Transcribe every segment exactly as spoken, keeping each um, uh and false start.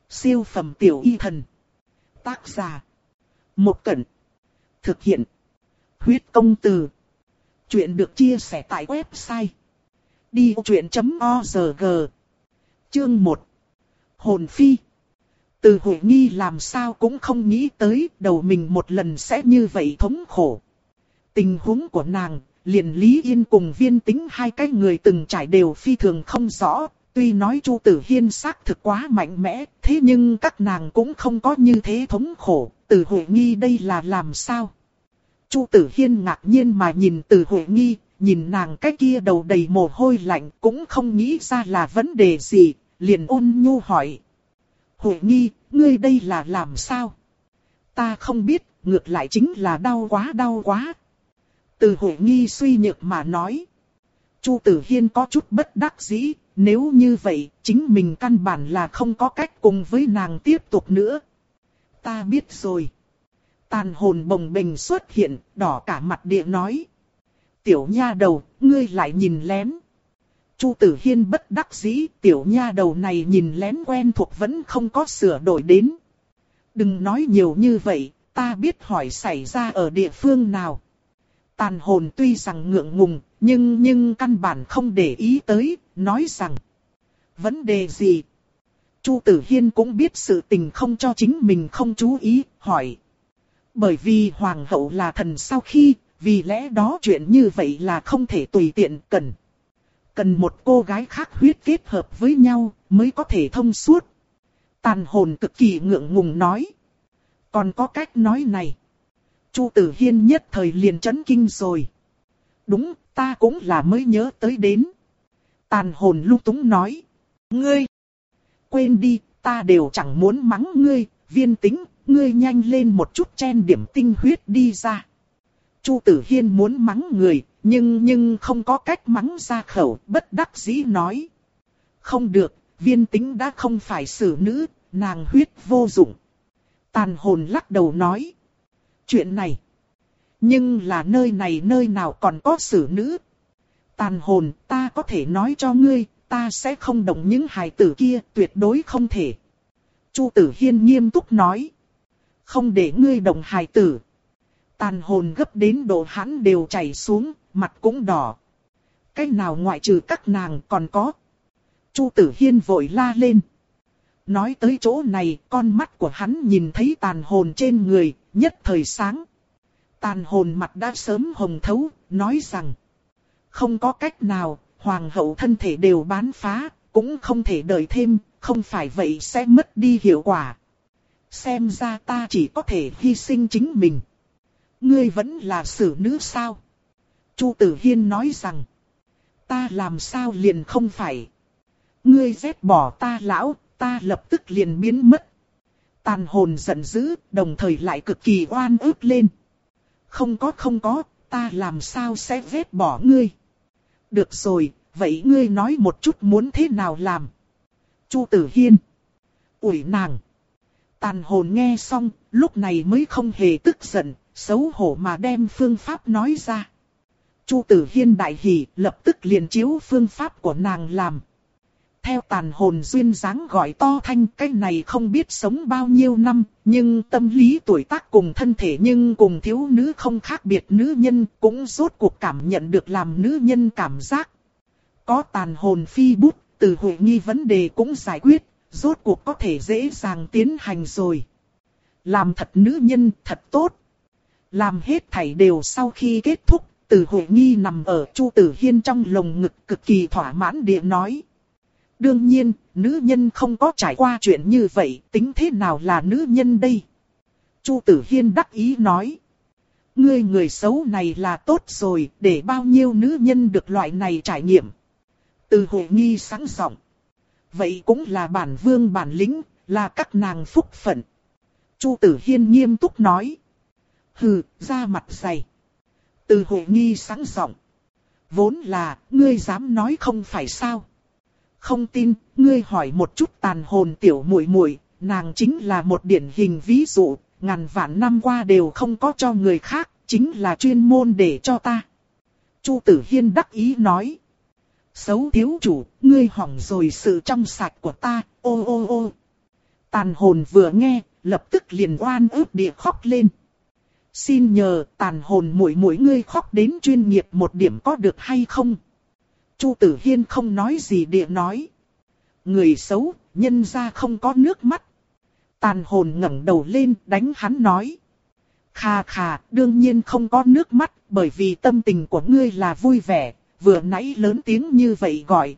Siêu phẩm tiểu y thần. Tác giả. Một Cẩn. Thực hiện. Huyết công từ. Chuyện được chia sẻ tại website đi vô chuyện chấm org. Chương một. Hồn phi. Từ Huệ Nghi làm sao cũng không nghĩ tới đầu mình một lần sẽ như vậy thống khổ. Tình huống của nàng, liền Lý Yên cùng Viên Tĩnh hai cái người từng trải đều phi thường không rõ. Tuy nói Chu Tử Hiên xác thực quá mạnh mẽ, thế nhưng các nàng cũng không có như thế thống khổ. Từ Huệ Nghi đây là làm sao? Chu Tử Hiên ngạc nhiên mà nhìn Từ Huệ Nghi, nhìn nàng cái kia đầu đầy mồ hôi lạnh cũng không nghĩ ra là vấn đề gì, liền ôn nhu hỏi. Huệ Nghi, ngươi đây là làm sao? Ta không biết, ngược lại chính là đau quá đau quá. Từ Huệ Nghi suy nhược mà nói. Chu Tử Hiên có chút bất đắc dĩ, nếu như vậy, chính mình căn bản là không có cách cùng với nàng tiếp tục nữa. Ta biết rồi. Tàn hồn bồng bềnh xuất hiện, đỏ cả mặt địa nói. Tiểu nha đầu, ngươi lại nhìn lén. Chu Tử Hiên bất đắc dĩ, tiểu nha đầu này nhìn lén quen thuộc vẫn không có sửa đổi đến. Đừng nói nhiều như vậy, ta biết hỏi xảy ra ở địa phương nào. Tàn hồn tuy rằng ngượng ngùng, nhưng nhưng căn bản không để ý tới, nói rằng. Vấn đề gì? Chu Tử Hiên cũng biết sự tình không cho chính mình không chú ý, hỏi. Bởi vì hoàng hậu là thần sau khi, vì lẽ đó chuyện như vậy là không thể tùy tiện cần. Cần một cô gái khác huyết kết hợp với nhau mới có thể thông suốt. Tàn hồn cực kỳ ngượng ngùng nói. Còn có cách nói này. Chu Tử Hiên nhất thời liền chấn kinh rồi. Đúng, ta cũng là mới nhớ tới đến. Tàn hồn lung túng nói. Ngươi, quên đi, ta đều chẳng muốn mắng ngươi, Viên Tĩnh, ngươi nhanh lên một chút chen điểm tinh huyết đi ra. Chu Tử Hiên muốn mắng người, nhưng nhưng không có cách mắng ra khẩu, bất đắc dĩ nói. Không được, Viên Tĩnh đã không phải xử nữ, nàng huyết vô dụng. Tàn hồn lắc đầu nói. Chuyện này. Nhưng là nơi này nơi nào còn có xử nữ. Tàn hồn, ta có thể nói cho ngươi, ta sẽ không động những hài tử kia, tuyệt đối không thể. Chu Tử Hiên nghiêm túc nói. Không để ngươi động hài tử. Tàn hồn gấp đến độ hắn đều chảy xuống, mặt cũng đỏ. Cái nào ngoại trừ các nàng còn có. Chu Tử Hiên vội la lên. Nói tới chỗ này, con mắt của hắn nhìn thấy tàn hồn trên người, nhất thời sáng. Tàn hồn mặt đã sớm hồng thấu, nói rằng. Không có cách nào, hoàng hậu thân thể đều bán phá, cũng không thể đợi thêm, không phải vậy sẽ mất đi hiệu quả. Xem ra ta chỉ có thể hy sinh chính mình. Ngươi vẫn là xử nữ sao? Chu Tử Hiên nói rằng. Ta làm sao liền không phải. Ngươi ghét bỏ ta lão, ta lập tức liền biến mất. Tàn hồn giận dữ, đồng thời lại cực kỳ oan ức lên. Không có không có, ta làm sao sẽ ghét bỏ ngươi. Được rồi, vậy ngươi nói một chút muốn thế nào làm. Chu Tử Hiên. Ủi nàng. Tàn hồn nghe xong, lúc này mới không hề tức giận, xấu hổ mà đem phương pháp nói ra. Chu Tử Hiên đại hỉ, lập tức liền chiếu phương pháp của nàng làm. Theo tàn hồn duyên dáng gọi to thanh, cái này không biết sống bao nhiêu năm, nhưng tâm lý tuổi tác cùng thân thể nhưng cùng thiếu nữ không khác biệt nữ nhân, cũng rốt cuộc cảm nhận được làm nữ nhân cảm giác. Có tàn hồn phi bút, Từ Huệ Nghi vấn đề cũng giải quyết, rốt cuộc có thể dễ dàng tiến hành rồi. Làm thật nữ nhân thật tốt. Làm hết thảy đều sau khi kết thúc, Từ Huệ Nghi nằm ở Chu Tử Hiên trong lồng ngực cực kỳ thỏa mãn địa nói. Đương nhiên, nữ nhân không có trải qua chuyện như vậy, tính thế nào là nữ nhân đây? Chu Tử Hiên đắc ý nói. Ngươi người xấu này là tốt rồi, để bao nhiêu nữ nhân được loại này trải nghiệm. Từ Huệ Nghi sáng giọng. Vậy cũng là bản vương bản lĩnh, là các nàng phúc phận. Chu Tử Hiên nghiêm túc nói. Hừ, ra mặt dày. Từ Huệ Nghi sáng giọng. Vốn là, ngươi dám nói không phải sao? Không tin, ngươi hỏi một chút tàn hồn tiểu muội muội, nàng chính là một điển hình ví dụ, ngàn vạn năm qua đều không có cho người khác, chính là chuyên môn để cho ta. Chu Tử Hiên đắc ý nói. Xấu thiếu chủ, ngươi hỏng rồi sự trong sạch của ta, ô ô ô. Tàn hồn vừa nghe, lập tức liền oan ức địa khóc lên. Xin nhờ tàn hồn muội muội ngươi khóc đến chuyên nghiệp một điểm có được hay không? Chu Tử Hiên không nói gì địa nói. Người xấu, nhân ra không có nước mắt. Tàn hồn ngẩng đầu lên đánh hắn nói. Khà khà, đương nhiên không có nước mắt, bởi vì tâm tình của ngươi là vui vẻ, vừa nãy lớn tiếng như vậy gọi.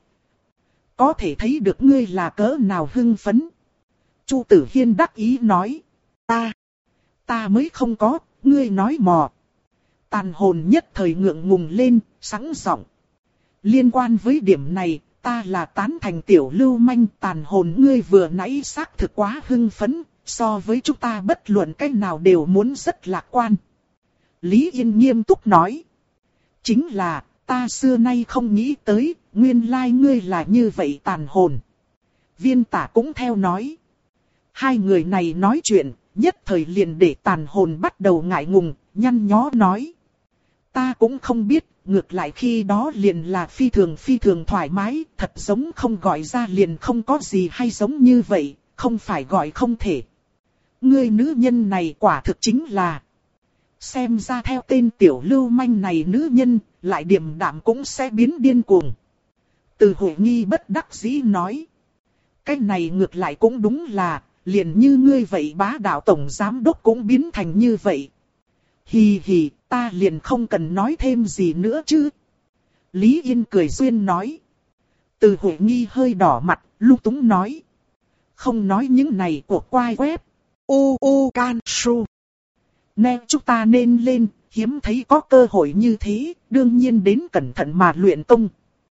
Có thể thấy được ngươi là cỡ nào hưng phấn. Chu Tử Hiên đắc ý nói. Ta, ta mới không có, ngươi nói mò. Tàn hồn nhất thời ngượng ngùng lên, sẵn giọng. Liên quan với điểm này, ta là tán thành tiểu lưu manh. Tàn hồn ngươi vừa nãy xác thực quá hưng phấn, so với chúng ta bất luận cách nào đều muốn rất lạc quan. Lý Yên nghiêm túc nói. Chính là, ta xưa nay không nghĩ tới, nguyên lai ngươi là như vậy tàn hồn. Viên Tả cũng theo nói. Hai người này nói chuyện, nhất thời liền để tàn hồn bắt đầu ngại ngùng, nhăn nhó nói. Ta cũng không biết, ngược lại khi đó liền là phi thường phi thường thoải mái, thật giống không gọi ra liền không có gì hay giống như vậy, không phải gọi không thể. Ngươi nữ nhân này quả thực chính là... Xem ra theo tên tiểu lưu manh này nữ nhân, lại điềm đạm cũng sẽ biến điên cuồng. Từ Huệ Nghi bất đắc dĩ nói. Cái này ngược lại cũng đúng là, liền như ngươi vậy bá đạo tổng giám đốc cũng biến thành như vậy. Hì hì, ta liền không cần nói thêm gì nữa chứ. Lý Yên cười duyên nói. Từ Huệ Nghi hơi đỏ mặt, lung túng nói. Không nói những này của quai web. Ô ô can su. Nè chúng ta nên lên, hiếm thấy có cơ hội như thế, đương nhiên đến cẩn thận mà luyện công.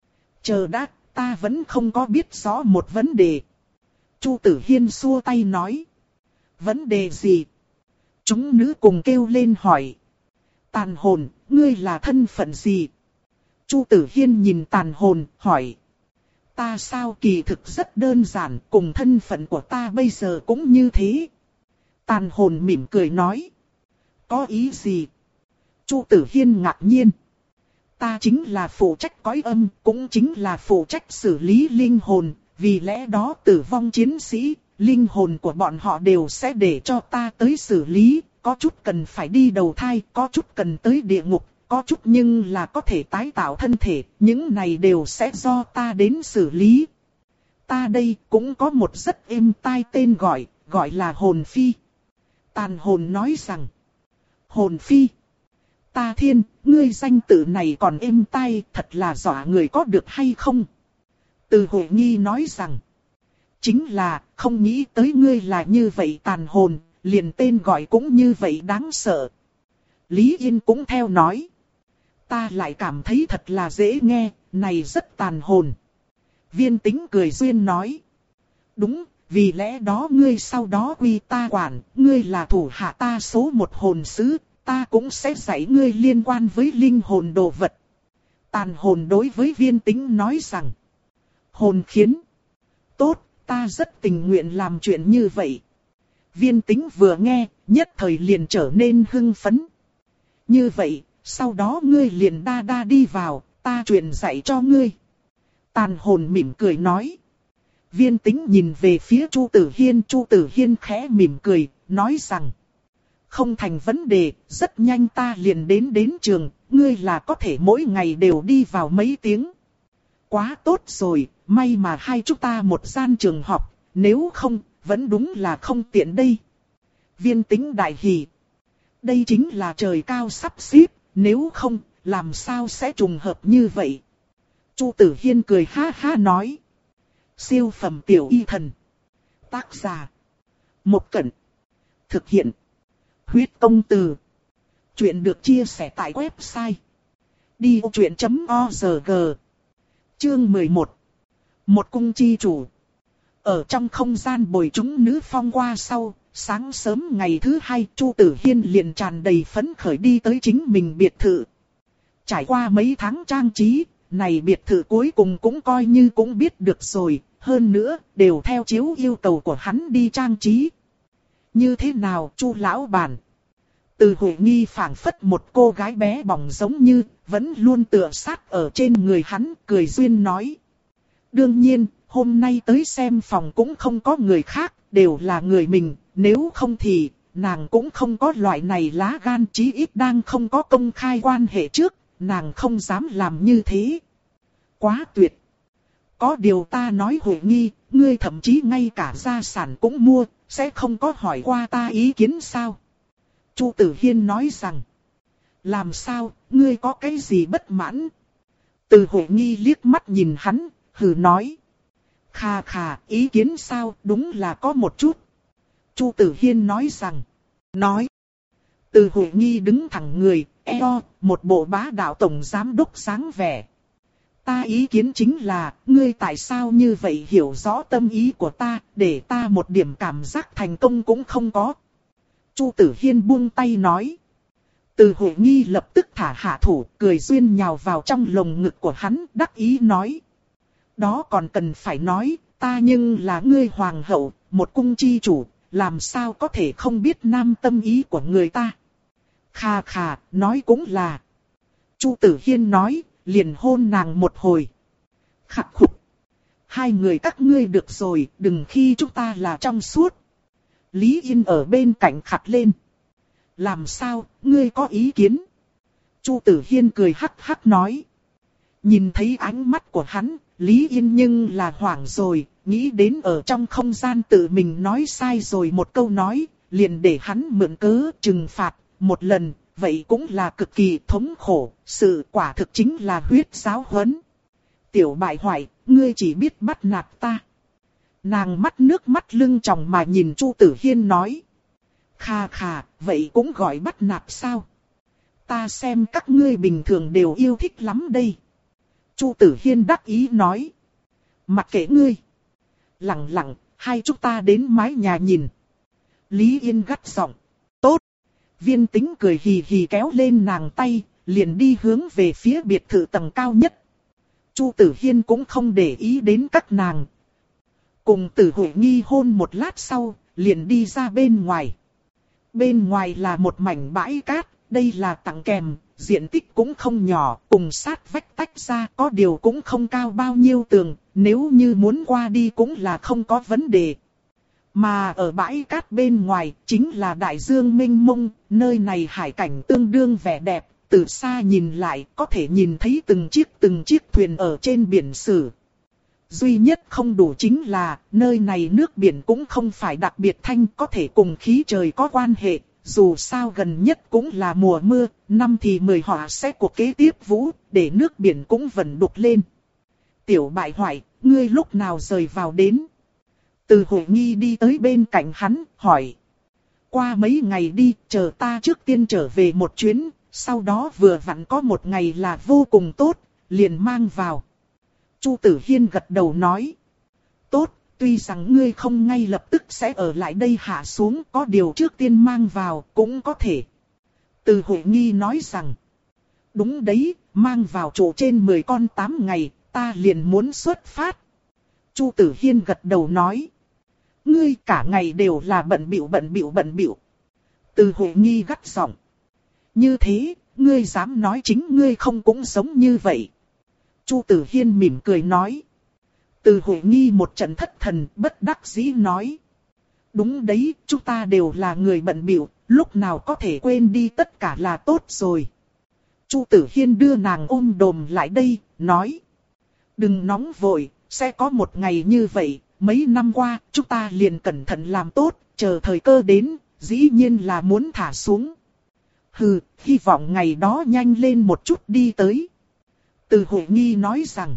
Chờ đã, ta vẫn không có biết rõ một vấn đề. Chu Tử Hiên xua tay nói. Vấn đề gì? Chúng nữ cùng kêu lên hỏi. Tàn hồn, ngươi là thân phận gì? Chu Tử Hiên nhìn tàn hồn, hỏi. Ta sao kỳ thực rất đơn giản, cùng thân phận của ta bây giờ cũng như thế. Tàn hồn mỉm cười nói. Có ý gì? Chu Tử Hiên ngạc nhiên. Ta chính là phụ trách cõi âm, cũng chính là phụ trách xử lý linh hồn, vì lẽ đó tử vong chiến sĩ, linh hồn của bọn họ đều sẽ để cho ta tới xử lý, có chút cần phải đi đầu thai, có chút cần tới địa ngục, có chút nhưng là có thể tái tạo thân thể, những này đều sẽ do ta đến xử lý. Ta đây cũng có một rất êm tai tên gọi, gọi là hồn phi. Tàn hồn nói rằng, hồn phi. Ta thiên, ngươi danh tự này còn êm tai, thật là dọa người có được hay không? Từ Huệ Nghi nói rằng, chính là, không nghĩ tới ngươi là như vậy tàn hồn, liền tên gọi cũng như vậy đáng sợ. Lý Yên cũng theo nói, ta lại cảm thấy thật là dễ nghe, này rất tàn hồn. Viên Tĩnh cười duyên nói, đúng, vì lẽ đó ngươi sau đó quy ta quản, ngươi là thủ hạ ta số một hồn sứ, ta cũng sẽ dạy ngươi liên quan với linh hồn đồ vật. Tàn hồn đối với Viên Tĩnh nói rằng, hồn khiến. Tốt, ta rất tình nguyện làm chuyện như vậy. Viên Tĩnh vừa nghe, nhất thời liền trở nên hưng phấn. Như vậy, sau đó ngươi liền đa đa đi vào, ta truyền dạy cho ngươi. Tàn hồn mỉm cười nói. Viên Tĩnh nhìn về phía Chu Tử Hiên, Chu Tử Hiên khẽ mỉm cười, nói rằng. Không thành vấn đề, rất nhanh ta liền đến đến trường, ngươi là có thể mỗi ngày đều đi vào mấy tiếng. Quá tốt rồi, may mà hai chúng ta một gian trường học, nếu không, vẫn đúng là không tiện đây. Viên Tĩnh đại hỉ. Đây chính là trời cao sắp xếp, nếu không, làm sao sẽ trùng hợp như vậy. Chu Tử Hiên cười ha ha nói. Siêu phẩm tiểu y thần. Tác giả. Một Cẩn. Thực hiện. Huyết công từ. Chuyện được chia sẻ tại website. đi ô chuyện chấm org. Chương mười một. Một cung chi chủ. Ở trong không gian bồi chúng nữ phong qua sau, sáng sớm ngày thứ hai, Chu Tử Hiên liền tràn đầy phấn khởi đi tới chính mình biệt thự. Trải qua mấy tháng trang trí, này biệt thự cuối cùng cũng coi như cũng biết được rồi, hơn nữa, đều theo chiếu yêu cầu của hắn đi trang trí. Như thế nào, Chu lão bản? Từ Huệ Nghi phảng phất một cô gái bé bỏng giống như, vẫn luôn tựa sát ở trên người hắn, cười duyên nói. Đương nhiên, hôm nay tới xem phòng cũng không có người khác, đều là người mình, nếu không thì, nàng cũng không có loại này lá gan, chí ít đang không có công khai quan hệ trước, nàng không dám làm như thế. Quá tuyệt. Có điều ta nói Huệ Nghi, ngươi thậm chí ngay cả gia sản cũng mua, sẽ không có hỏi qua ta ý kiến sao? Chu Tử Hiên nói rằng, làm sao, ngươi có cái gì bất mãn? Từ Huệ Nghi liếc mắt nhìn hắn, hừ nói. Khà khà, ý kiến sao, đúng là có một chút. Chu Tử Hiên nói rằng, nói. Từ Huệ Nghi đứng thẳng người, eo, một bộ bá đạo tổng giám đốc sáng vẻ. Ta ý kiến chính là, ngươi tại sao như vậy hiểu rõ tâm ý của ta, để ta một điểm cảm giác thành công cũng không có. Chu Tử Hiên buông tay nói. Từ Huệ Nghi lập tức thả hạ thủ, cười duyên nhào vào trong lồng ngực của hắn, đắc ý nói. Đó còn cần phải nói, ta nhưng là ngươi hoàng hậu, một cung chi chủ, làm sao có thể không biết nam tâm ý của người ta. Khà khà, nói cũng là. Chu Tử Hiên nói, liền hôn nàng một hồi. Khắc khục. Hai người các ngươi được rồi, đừng khi chúng ta là trong suốt. Lý Yên ở bên cạnh khặt lên. Làm sao, ngươi có ý kiến? Chu Tử Hiên cười hắc hắc nói. Nhìn thấy ánh mắt của hắn, Lý Yên nhưng là hoảng rồi, nghĩ đến ở trong không gian tự mình nói sai rồi một câu nói, liền để hắn mượn cớ trừng phạt một lần, vậy cũng là cực kỳ thống khổ, sự quả thực chính là huyết giáo huấn. Tiểu bại hoại, ngươi chỉ biết bắt nạt ta. Nàng mắt nước mắt lưng tròng mà nhìn Chu Tử Hiên nói. Khà khà, vậy cũng gọi bắt nạt sao? Ta xem các ngươi bình thường đều yêu thích lắm đây. Chu Tử Hiên đắc ý nói. Mặc kệ ngươi. Lặng lặng, hai chúng ta đến mái nhà nhìn. Lý Yên gắt giọng. Tốt. Viên Tĩnh cười hì hì kéo lên nàng tay, liền đi hướng về phía biệt thự tầng cao nhất. Chu Tử Hiên cũng không để ý đến các nàng. Cùng Tử Huệ Nghi hôn một lát sau, liền đi ra bên ngoài. Bên ngoài là một mảnh bãi cát, đây là tặng kèm, diện tích cũng không nhỏ, cùng sát vách tách ra, có điều cũng không cao bao nhiêu tường, nếu như muốn qua đi cũng là không có vấn đề. Mà ở bãi cát bên ngoài, chính là đại dương mênh mông, nơi này hải cảnh tương đương vẻ đẹp, từ xa nhìn lại có thể nhìn thấy từng chiếc từng chiếc thuyền ở trên biển sử. Duy nhất không đủ chính là, nơi này nước biển cũng không phải đặc biệt thanh, có thể cùng khí trời có quan hệ, dù sao gần nhất cũng là mùa mưa, năm thì mười họa sẽ cuộc kế tiếp vũ, để nước biển cũng vẩn đục lên. Tiểu bại hoại, ngươi lúc nào rời vào đến? Từ Huệ Nghi đi tới bên cạnh hắn, hỏi. Qua mấy ngày đi, chờ ta trước tiên trở về một chuyến, sau đó vừa vặn có một ngày là vô cùng tốt, liền mang vào. Chu Tử Hiên gật đầu nói. Tốt, tuy rằng ngươi không ngay lập tức sẽ ở lại đây hạ xuống, có điều trước tiên mang vào, cũng có thể. Từ Huệ Nghi nói rằng. Đúng đấy, mang vào chỗ trên mười con tám ngày, ta liền muốn xuất phát. Chu Tử Hiên gật đầu nói. Ngươi cả ngày đều là bận bịu bận bịu bận bịu. Từ Huệ Nghi gắt giọng. Như thế, ngươi dám nói chính ngươi không cũng giống như vậy. Chu Tử Hiên mỉm cười nói. Từ Huệ Nghi một trận thất thần, bất đắc dĩ nói. Đúng đấy, chúng ta đều là người bận bịu, lúc nào có thể quên đi tất cả là tốt rồi. Chu Tử Hiên đưa nàng ôm đồm lại đây, nói. Đừng nóng vội, sẽ có một ngày như vậy, mấy năm qua, chúng ta liền cẩn thận làm tốt, chờ thời cơ đến, dĩ nhiên là muốn thả xuống. Hừ, hy vọng ngày đó nhanh lên một chút đi tới. Từ Huệ Nghi nói rằng,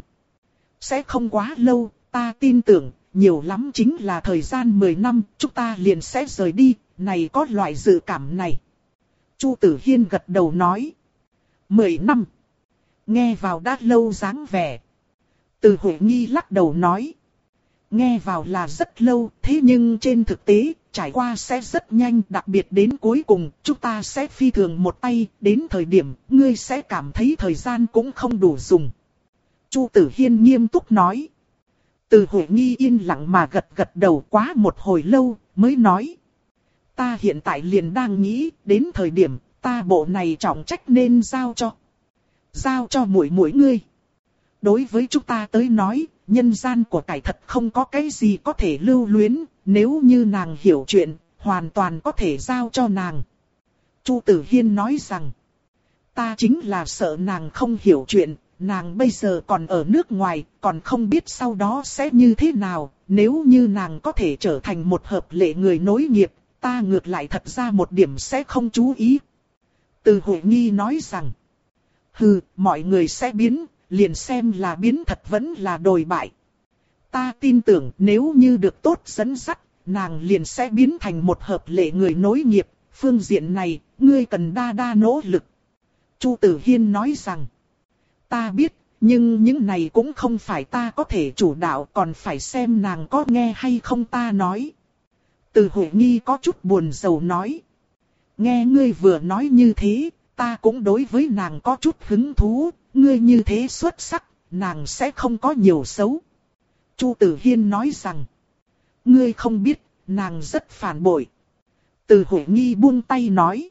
sẽ không quá lâu, ta tin tưởng, nhiều lắm chính là thời gian mười năm, chúng ta liền sẽ rời đi, này có loại dự cảm này. Chu Tử Hiên gật đầu nói, mười năm, nghe vào đã lâu dáng vẻ. Từ Huệ Nghi lắc đầu nói, nghe vào là rất lâu, thế nhưng trên thực tế, trải qua sẽ rất nhanh, đặc biệt đến cuối cùng, chúng ta sẽ phi thường một tay, đến thời điểm, ngươi sẽ cảm thấy thời gian cũng không đủ dùng. Chu Tử Hiên nghiêm túc nói. Từ Huệ Nghi yên lặng mà gật gật đầu quá một hồi lâu, mới nói. Ta hiện tại liền đang nghĩ, đến thời điểm, ta bộ này trọng trách nên giao cho. Giao cho muội muội ngươi. Đối với chúng ta tới nói, nhân gian của cải thật không có cái gì có thể lưu luyến, nếu như nàng hiểu chuyện, hoàn toàn có thể giao cho nàng. Chu Tử Hiên nói rằng, ta chính là sợ nàng không hiểu chuyện, nàng bây giờ còn ở nước ngoài, còn không biết sau đó sẽ như thế nào, nếu như nàng có thể trở thành một hợp lệ người nối nghiệp, ta ngược lại thật ra một điểm sẽ không chú ý. Từ Hội Nghi nói rằng, hừ, mọi người sẽ biến, liền xem là biến thật vẫn là đồi bại. Ta tin tưởng nếu như được tốt dẫn dắt, nàng liền sẽ biến thành một hợp lệ người nối nghiệp, phương diện này, ngươi cần đa đa nỗ lực. Chu Tử Hiên nói rằng, ta biết, nhưng những này cũng không phải ta có thể chủ đạo, còn phải xem nàng có nghe hay không ta nói. Từ Hội Nghi có chút buồn rầu nói, nghe ngươi vừa nói như thế, ta cũng đối với nàng có chút hứng thú, ngươi như thế xuất sắc, nàng sẽ không có nhiều xấu. Chu Tử Hiên nói rằng, ngươi không biết, nàng rất phản bội. Từ Hội Nghi buông tay nói,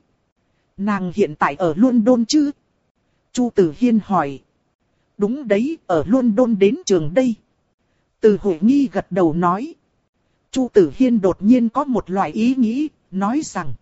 nàng hiện tại ở London chứ? Chu Tử Hiên hỏi, đúng đấy, ở London đến trường đây. Từ Hội Nghi gật đầu nói. Chu Tử Hiên đột nhiên có một loại ý nghĩ, nói rằng,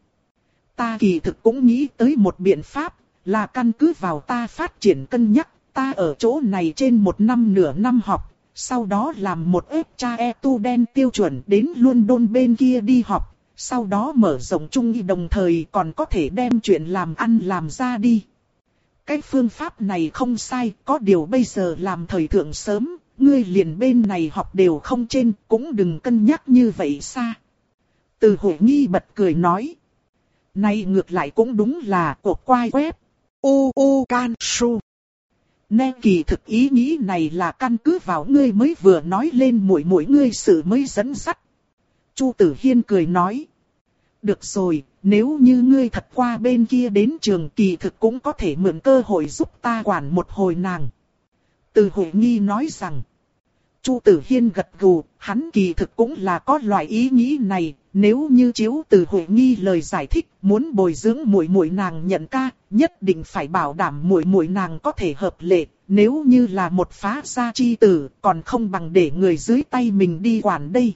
ta kỳ thực cũng nghĩ tới một biện pháp, là căn cứ vào ta phát triển cân nhắc, ta ở chỗ này trên một năm nửa năm học, sau đó làm một ép cha e tu đen tiêu chuẩn đến London bên kia đi học, sau đó mở rộng trung y đồng thời còn có thể đem chuyện làm ăn làm ra đi. Cái phương pháp này không sai, có điều bây giờ làm thời thượng sớm, ngươi liền bên này học đều không trên, cũng đừng cân nhắc như vậy xa. Từ Hội Nghi bật cười nói, này ngược lại cũng đúng là cuộc quay web. U U Can Su. Nè kỳ thực ý nghĩ này là căn cứ vào ngươi mới vừa nói lên mỗi mỗi ngươi sự mới dẫn dắt. Chu Tử Hiên cười nói, được rồi, nếu như ngươi thật qua bên kia đến trường kỳ thực cũng có thể mượn cơ hội giúp ta quản một hồi nàng. Từ Hội Nghi nói rằng, Chu Tử Hiên gật gù, hắn kỳ thực cũng là có loại ý nghĩ này, nếu như chiếu Từ Hội Nghi lời giải thích, muốn bồi dưỡng muội muội nàng nhận ca, nhất định phải bảo đảm muội muội nàng có thể hợp lệ, nếu như là một phá gia chi tử, còn không bằng để người dưới tay mình đi quản đây.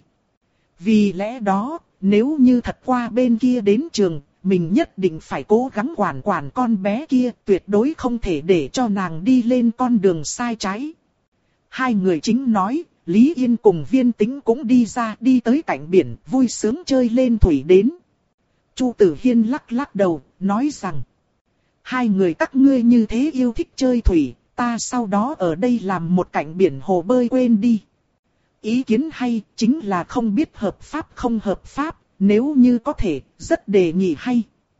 Vì lẽ đó, nếu như thật qua bên kia đến trường, mình nhất định phải cố gắng quản quản con bé kia, tuyệt đối không thể để cho nàng đi lên con đường sai trái. Hai người chính nói, Lý Yên cùng Viên Tĩnh cũng đi ra đi tới cạnh biển, vui sướng chơi lên thủy đến. Chu Tử Hiên lắc lắc đầu, nói rằng, hai người các ngươi như thế yêu thích chơi thủy, ta sau đó ở đây làm một cạnh biển hồ bơi quên đi. Ý kiến hay, chính là không biết hợp pháp không hợp pháp, nếu như có thể, rất đề nghị hay.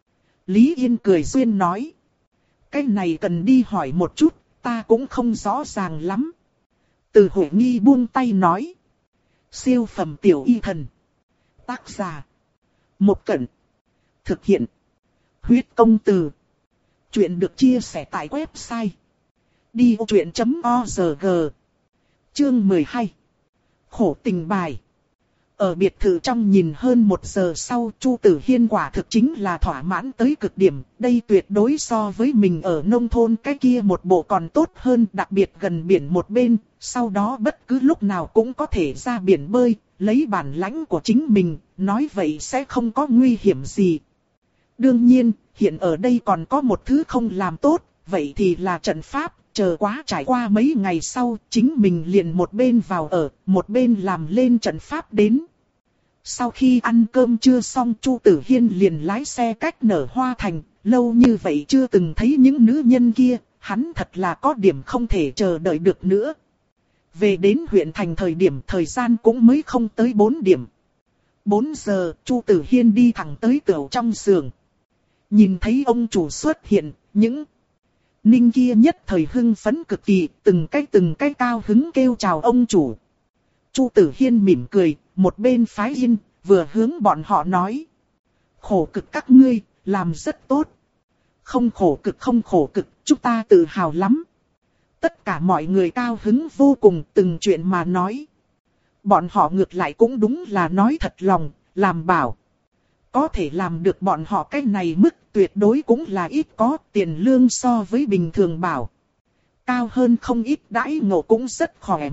Lý Yên cười duyên nói, cái này cần đi hỏi một chút, ta cũng không rõ ràng lắm. Từ Hội Nghi buông tay nói, siêu phẩm tiểu y thần. Tác giả, Một Cẩn. Thực hiện, Huyết Công Từ. Chuyện được chia sẻ tại website đi ô chuyện chấm org. Chương mười hai. Khổ tình bài. Ở biệt thự trong nhìn hơn một giờ sau, Chu Tử Hiên quả thực chính là thỏa mãn tới cực điểm. Đây tuyệt đối so với mình ở nông thôn cái kia một bộ còn tốt hơn, đặc biệt gần biển một bên. Sau đó bất cứ lúc nào cũng có thể ra biển bơi, lấy bản lãnh của chính mình, nói vậy sẽ không có nguy hiểm gì. Đương nhiên, hiện ở đây còn có một thứ không làm tốt, vậy thì là trận pháp. Chờ quá trải qua mấy ngày sau, chính mình liền một bên vào ở, một bên làm lên trận pháp đến. Sau khi ăn cơm trưa xong, Chu Tử Hiên liền lái xe cách Nở Hoa Thành, lâu như vậy chưa từng thấy những nữ nhân kia, hắn thật là có điểm không thể chờ đợi được nữa. Về đến huyện thành thời điểm thời gian cũng mới không tới bốn điểm. bốn giờ, Chu Tử Hiên đi thẳng tới tửu trong xưởng. Nhìn thấy ông chủ xuất hiện, những ninh kia nhất thời hưng phấn cực kỳ, từng cái từng cái cao hứng kêu chào ông chủ. Chu Tử Hiên mỉm cười, một bên phái yên, vừa hướng bọn họ nói. Khổ cực các ngươi, làm rất tốt. Không khổ cực không khổ cực, chúng ta tự hào lắm. Tất cả mọi người cao hứng vô cùng, từng chuyện mà nói. Bọn họ ngược lại cũng đúng là nói thật lòng, làm bảo. Có thể làm được bọn họ cái này mức tuyệt đối cũng là ít có, tiền lương so với bình thường bảo cao hơn không ít, đãi ngộ cũng rất khỏe mạnh,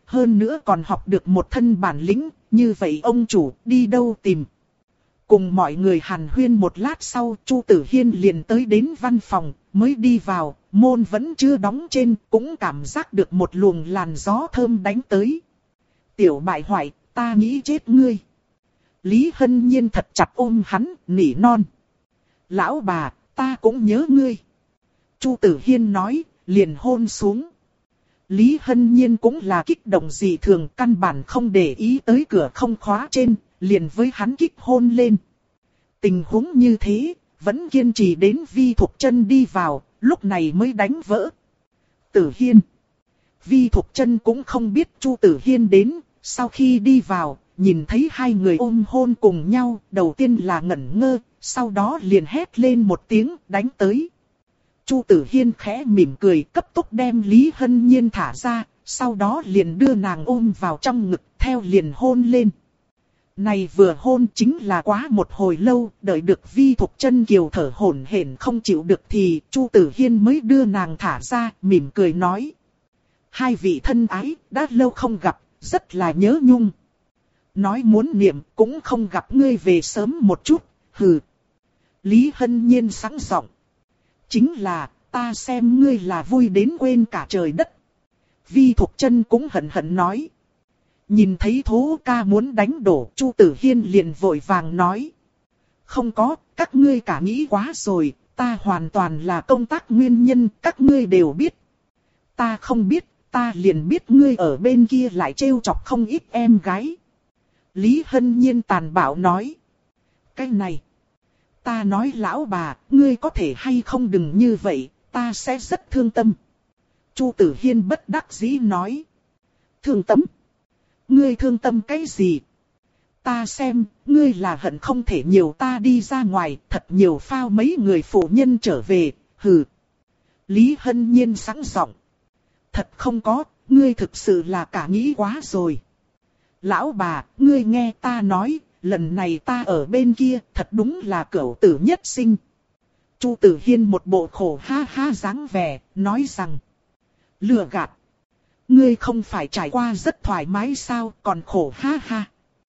hơn nữa còn học được một thân bản lĩnh, như vậy ông chủ đi đâu tìm. Cùng mọi người hàn huyên một lát sau, Chu Tử Hiên liền tới đến văn phòng, mới đi vào, môn vẫn chưa đóng trên, cũng cảm giác được một luồng làn gió thơm đánh tới. Tiểu bại hoại, ta nghĩ chết ngươi. Lý Hân Nhiên thật chặt ôm hắn, nỉ non. Lão bà, ta cũng nhớ ngươi. Chu Tử Hiên nói, liền hôn xuống. Lý Hân Nhiên cũng là kích động dị thường, căn bản không để ý tới cửa không khóa trên, liền với hắn kích hôn lên. Tình huống như thế, vẫn kiên trì đến Vi Thục Chân đi vào, lúc này mới đánh vỡ. Tử Hiên. Vi Thục Chân cũng không biết Chu Tử Hiên đến, sau khi đi vào, nhìn thấy hai người ôm hôn cùng nhau, đầu tiên là ngẩn ngơ, sau đó liền hét lên một tiếng, đánh tới. Chu Tử Hiên khẽ mỉm cười, cấp tốc đem Lý Hân Nhiên thả ra, sau đó liền đưa nàng ôm vào trong ngực, theo liền hôn lên. Này vừa hôn chính là quá một hồi lâu, đợi được Vi Thục Chân kiều thở hổn hển không chịu được thì Chu Tử Hiên mới đưa nàng thả ra, mỉm cười nói. Hai vị thân ái, đã lâu không gặp, rất là nhớ nhung. Nói muốn niệm cũng không gặp ngươi về sớm một chút, hừ. Lý Hân Nhiên sẵn giọng. Chính là, ta xem ngươi là vui đến quên cả trời đất. Vi Thục Chân cũng hận hận nói. Nhìn thấy Thố ca muốn đánh đổ, Chu Tử Hiên liền vội vàng nói. Không có, các ngươi cả nghĩ quá rồi, ta hoàn toàn là công tác nguyên nhân, các ngươi đều biết. Ta không biết, ta liền biết ngươi ở bên kia lại trêu chọc không ít em gái. Lý Hân Nhiên tàn bạo nói. Cái này, ta nói lão bà, ngươi có thể hay không đừng như vậy, ta sẽ rất thương tâm. Chu Tử Hiên bất đắc dĩ nói. Thương tâm? Ngươi thương tâm cái gì? Ta xem, ngươi là hận không thể nhiều ta đi ra ngoài, thật nhiều phao mấy người phụ nhân trở về, hừ. Lý Hân Nhiên sẵn giọng. Thật không có, ngươi thực sự là cả nghĩ quá rồi. Lão bà, ngươi nghe ta nói, lần này ta ở bên kia, thật đúng là cẩu tử nhất sinh. Chu Tử Hiên một bộ khổ ha ha dáng vẻ, nói rằng. Lừa gạt. Ngươi không phải trải qua rất thoải mái sao, còn khổ ha ha.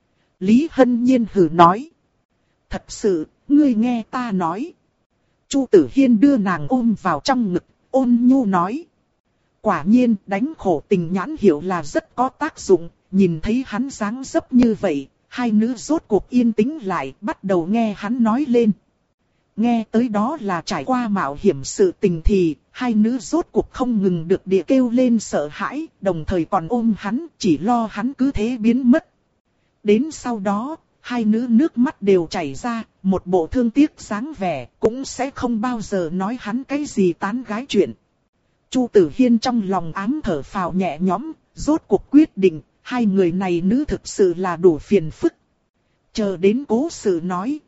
Lý Hân Nhiên hừ nói. Thật sự, ngươi nghe ta nói. Chu Tử Hiên đưa nàng ôm vào trong ngực, ôn nhu nói. Quả nhiên, đánh khổ tình nhãn hiệu là rất có tác dụng, nhìn thấy hắn dáng dấp như vậy, hai nữ rốt cuộc yên tĩnh lại, bắt đầu nghe hắn nói lên. Nghe tới đó là trải qua mạo hiểm sự tình thì, hai nữ rốt cuộc không ngừng được địa kêu lên sợ hãi, đồng thời còn ôm hắn, chỉ lo hắn cứ thế biến mất. Đến sau đó, hai nữ nước mắt đều chảy ra, một bộ thương tiếc dáng vẻ, cũng sẽ không bao giờ nói hắn cái gì tán gái chuyện. Chu Tử Hiên trong lòng ám thở phào nhẹ nhõm, rốt cuộc quyết định, hai người này nữ thực sự là đủ phiền phức. Chờ đến cố sự nói.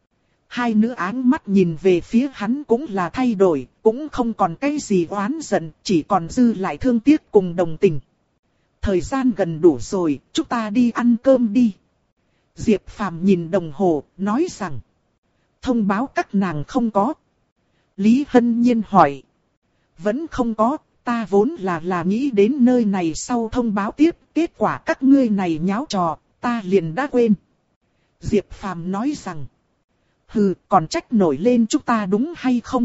Hai nữ áng mắt nhìn về phía hắn cũng là thay đổi, cũng không còn cái gì oán giận, chỉ còn dư lại thương tiếc cùng đồng tình. Thời gian gần đủ rồi, chúng ta đi ăn cơm đi. Diệp Phàm nhìn đồng hồ, nói rằng. Thông báo các nàng không có. Lý Hân Nhiên hỏi. Vẫn không có, ta vốn là là nghĩ đến nơi này sau thông báo tiếp, kết quả các ngươi này nháo trò, ta liền đã quên. Diệp Phàm nói rằng. Hừ, còn trách nổi lên chúng ta đúng hay không?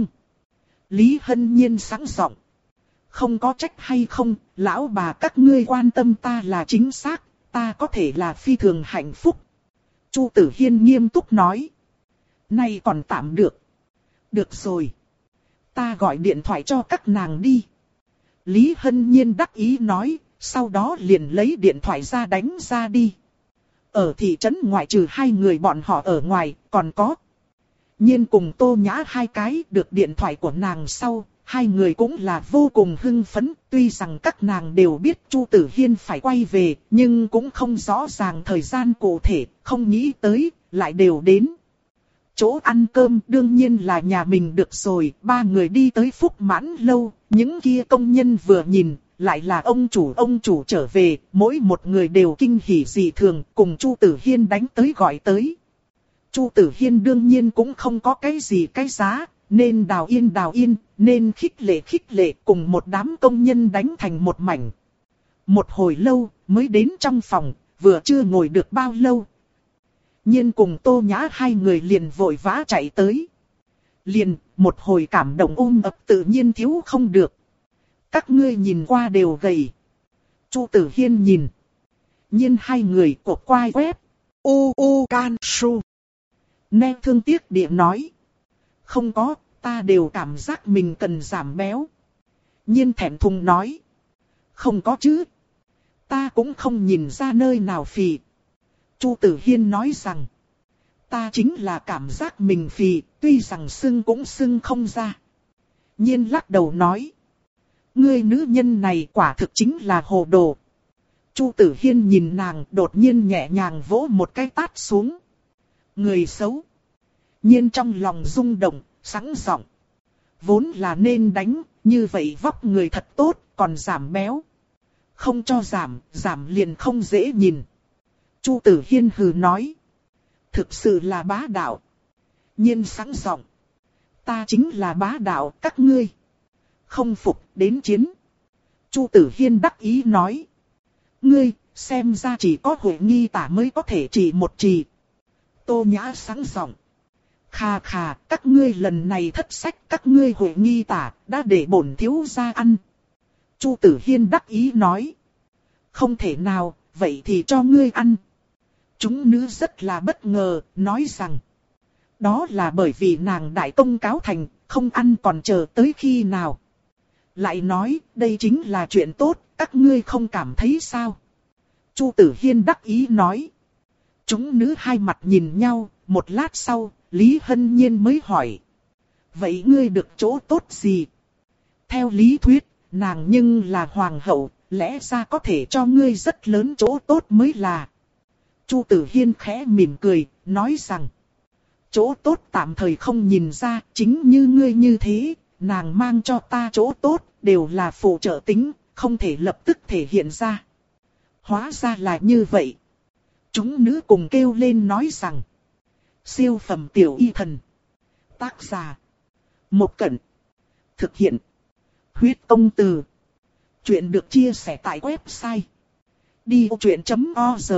Lý Hân Nhiên sẵn giọng. Không có trách hay không, lão bà các ngươi quan tâm ta là chính xác, ta có thể là phi thường hạnh phúc. Chu Tử Hiên nghiêm túc nói. Nay còn tạm được. Được rồi. Ta gọi điện thoại cho các nàng đi. Lý Hân Nhiên đắc ý nói, sau đó liền lấy điện thoại ra đánh ra đi. Ở thị trấn ngoại trừ hai người bọn họ ở ngoài, còn có Nhiên cùng Tô Nhã hai cái được điện thoại của nàng sau, hai người cũng là vô cùng hưng phấn, tuy rằng các nàng đều biết Chu Tử Hiên phải quay về, nhưng cũng không rõ ràng thời gian cụ thể, không nghĩ tới, lại đều đến. Chỗ ăn cơm đương nhiên là nhà mình được rồi, ba người đi tới Phúc Mãn lâu, những kia công nhân vừa nhìn, lại là ông chủ ông chủ trở về, mỗi một người đều kinh hỉ dị thường, cùng Chu Tử Hiên đánh tới gọi tới. Chu Tử Hiên đương nhiên cũng không có cái gì cái giá, nên đào yên đào yên, nên khích lệ khích lệ cùng một đám công nhân đánh thành một mảnh. Một hồi lâu, mới đến trong phòng, vừa chưa ngồi được bao lâu. Nhiên cùng Tô Nhã hai người liền vội vã chạy tới. Liền, một hồi cảm động ôm ấp tự nhiên thiếu không được. Các ngươi nhìn qua đều gầy. Chu Tử Hiên nhìn. Nhiên hai người cột quai quét. U u can su. Nè thương tiếc địa nói. Không có, ta đều cảm giác mình cần giảm béo. Nhiên thẹn thùng nói. Không có chứ. Ta cũng không nhìn ra nơi nào phì. Chu Tử Hiên nói rằng. Ta chính là cảm giác mình phì, tuy rằng sưng cũng sưng không ra. Nhiên lắc đầu nói. Ngươi nữ nhân này quả thực chính là hồ đồ. Chu Tử Hiên nhìn nàng đột nhiên nhẹ nhàng vỗ một cái tát xuống. Người xấu. Nhiên trong lòng rung động, sẵn giọng. Vốn là nên đánh, như vậy vóc người thật tốt, còn giảm béo. Không cho giảm, giảm liền không dễ nhìn. Chu Tử Hiên hừ nói. Thực sự là bá đạo. Nhiên sẵn giọng. Ta chính là bá đạo các ngươi. Không phục đến chiến. Chu Tử Hiên đắc ý nói. Ngươi, xem ra chỉ có Huệ Nghi Tả mới có thể chỉ một chỉ. Tô Nhã sẵn giọng. Khà khà, các ngươi lần này thất sách, các ngươi Huệ Nghi Tả, đã để bổn thiếu gia ăn. Chu Tử Hiên đắc ý nói. Không thể nào, vậy thì cho ngươi ăn. Chúng nữ rất là bất ngờ, nói rằng. Đó là bởi vì nàng đại công cáo thành, không ăn còn chờ tới khi nào. Lại nói, đây chính là chuyện tốt, các ngươi không cảm thấy sao? Chu Tử Hiên đắc ý nói. Chúng nữ hai mặt nhìn nhau, một lát sau, Lý Hân Nhiên mới hỏi. Vậy ngươi được chỗ tốt gì? Theo lý thuyết, nàng nhưng là hoàng hậu, lẽ ra có thể cho ngươi rất lớn chỗ tốt mới là. Chu Tử Hiên khẽ mỉm cười, nói rằng. Chỗ tốt tạm thời không nhìn ra, chính như ngươi như thế, nàng mang cho ta chỗ tốt, đều là phụ trợ tính, không thể lập tức thể hiện ra. Hóa ra là như vậy. Chúng nữ cùng kêu lên nói rằng. Siêu phẩm tiểu y thần. Tác giả. Một Cẩn. Thực hiện. Huyết công từ. Chuyện được chia sẻ tại website. đi ô chuyện chấm org.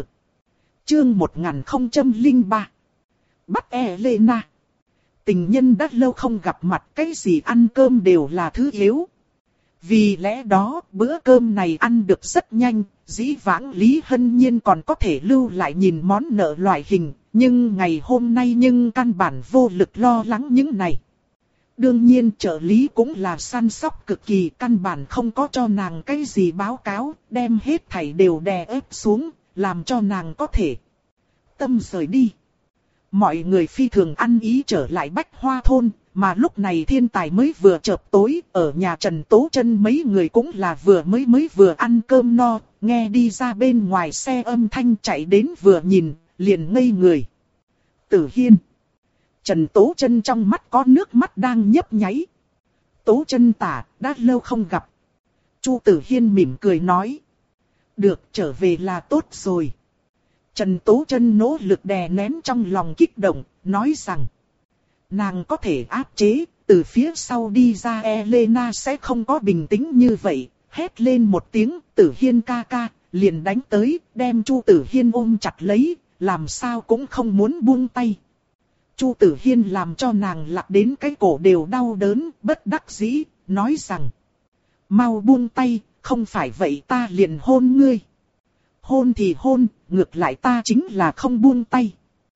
Chương một nghìn không trăm lẻ ba. Bắt Elena. Tình nhân đã lâu không gặp mặt, cái gì ăn cơm đều là thứ yếu. Vì lẽ đó, bữa cơm này ăn được rất nhanh, dĩ vãng Lý Hân Nhiên còn có thể lưu lại nhìn món nợ loại hình, nhưng ngày hôm nay nhưng căn bản vô lực lo lắng những này. Đương nhiên trợ lý cũng là săn sóc cực kỳ, căn bản không có cho nàng cái gì báo cáo, đem hết thảy đều đè ép xuống, làm cho nàng có thể tâm rời đi. Mọi người phi thường ăn ý trở lại Bách Hoa Thôn, mà lúc này thiên tài mới vừa chợp tối, ở nhà Trần Tố Chân mấy người cũng là vừa mới mới vừa ăn cơm no, nghe đi ra bên ngoài xe âm thanh chạy đến vừa nhìn, liền ngây người. Tử Hiên. Trần Tố Chân trong mắt có nước mắt đang nhấp nháy. Tố Chân tả, đã lâu không gặp. Chu Tử Hiên mỉm cười nói. Được, trở về là tốt rồi. Trần Tố Chân nỗ lực đè nén trong lòng kích động, nói rằng. Nàng có thể áp chế, từ phía sau đi ra Elena sẽ không có bình tĩnh như vậy. Hét lên một tiếng, Tử Hiên ca ca, liền đánh tới, đem Chu Tử Hiên ôm chặt lấy, làm sao cũng không muốn buông tay. Chu Tử Hiên làm cho nàng lặc đến cái cổ đều đau đớn, bất đắc dĩ, nói rằng. Mau buông tay, không phải vậy ta liền hôn ngươi. Hôn thì hôn, ngược lại ta chính là không buông tay.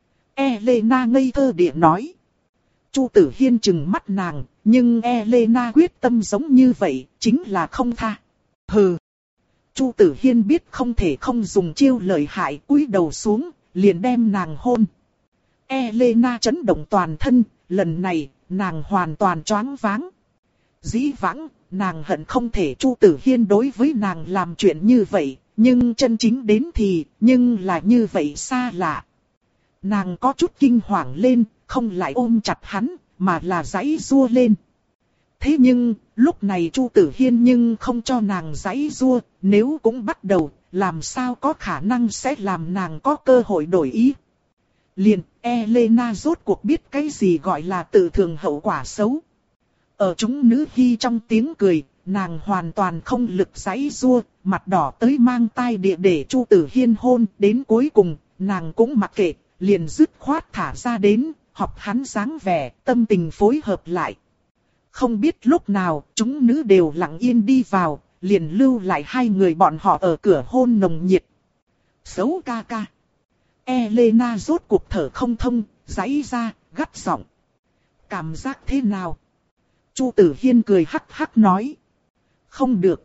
Elena ngây thơ địa nói. Chu Tử Hiên trừng mắt nàng, nhưng Elena quyết tâm giống như vậy, chính là không tha. Hừ. Chu Tử Hiên biết không thể không dùng chiêu lợi hại, cúi đầu xuống, liền đem nàng hôn. Elena chấn động toàn thân, lần này, nàng hoàn toàn choáng váng. Dĩ vãng, nàng hận không thể Chu Tử Hiên đối với nàng làm chuyện như vậy, nhưng chân chính đến thì, nhưng là như vậy xa lạ. Nàng có chút kinh hoàng lên, không lại ôm chặt hắn, mà là giãy giụa lên. Thế nhưng, lúc này Chu Tử Hiên nhưng không cho nàng giãy giụa, nếu cũng bắt đầu, làm sao có khả năng sẽ làm nàng có cơ hội đổi ý. Liền, Elena rốt cuộc biết cái gì gọi là tự thường hậu quả xấu. Ở chúng nữ hi trong tiếng cười, nàng hoàn toàn không lực giãy giụa, mặt đỏ tới mang tai địa để Chu Tử Hiên hôn, đến cuối cùng, nàng cũng mặc kệ, liền dứt khoát thả ra đến, học hắn dáng vẻ, tâm tình phối hợp lại. Không biết lúc nào, chúng nữ đều lặng yên đi vào, liền lưu lại hai người bọn họ ở cửa hôn nồng nhiệt. Xấu ca ca. Elena rốt cuộc thở không thông, giãy ra, gắt giọng. Cảm giác thế nào? Chu Tử Hiên cười hắc hắc nói. Không được.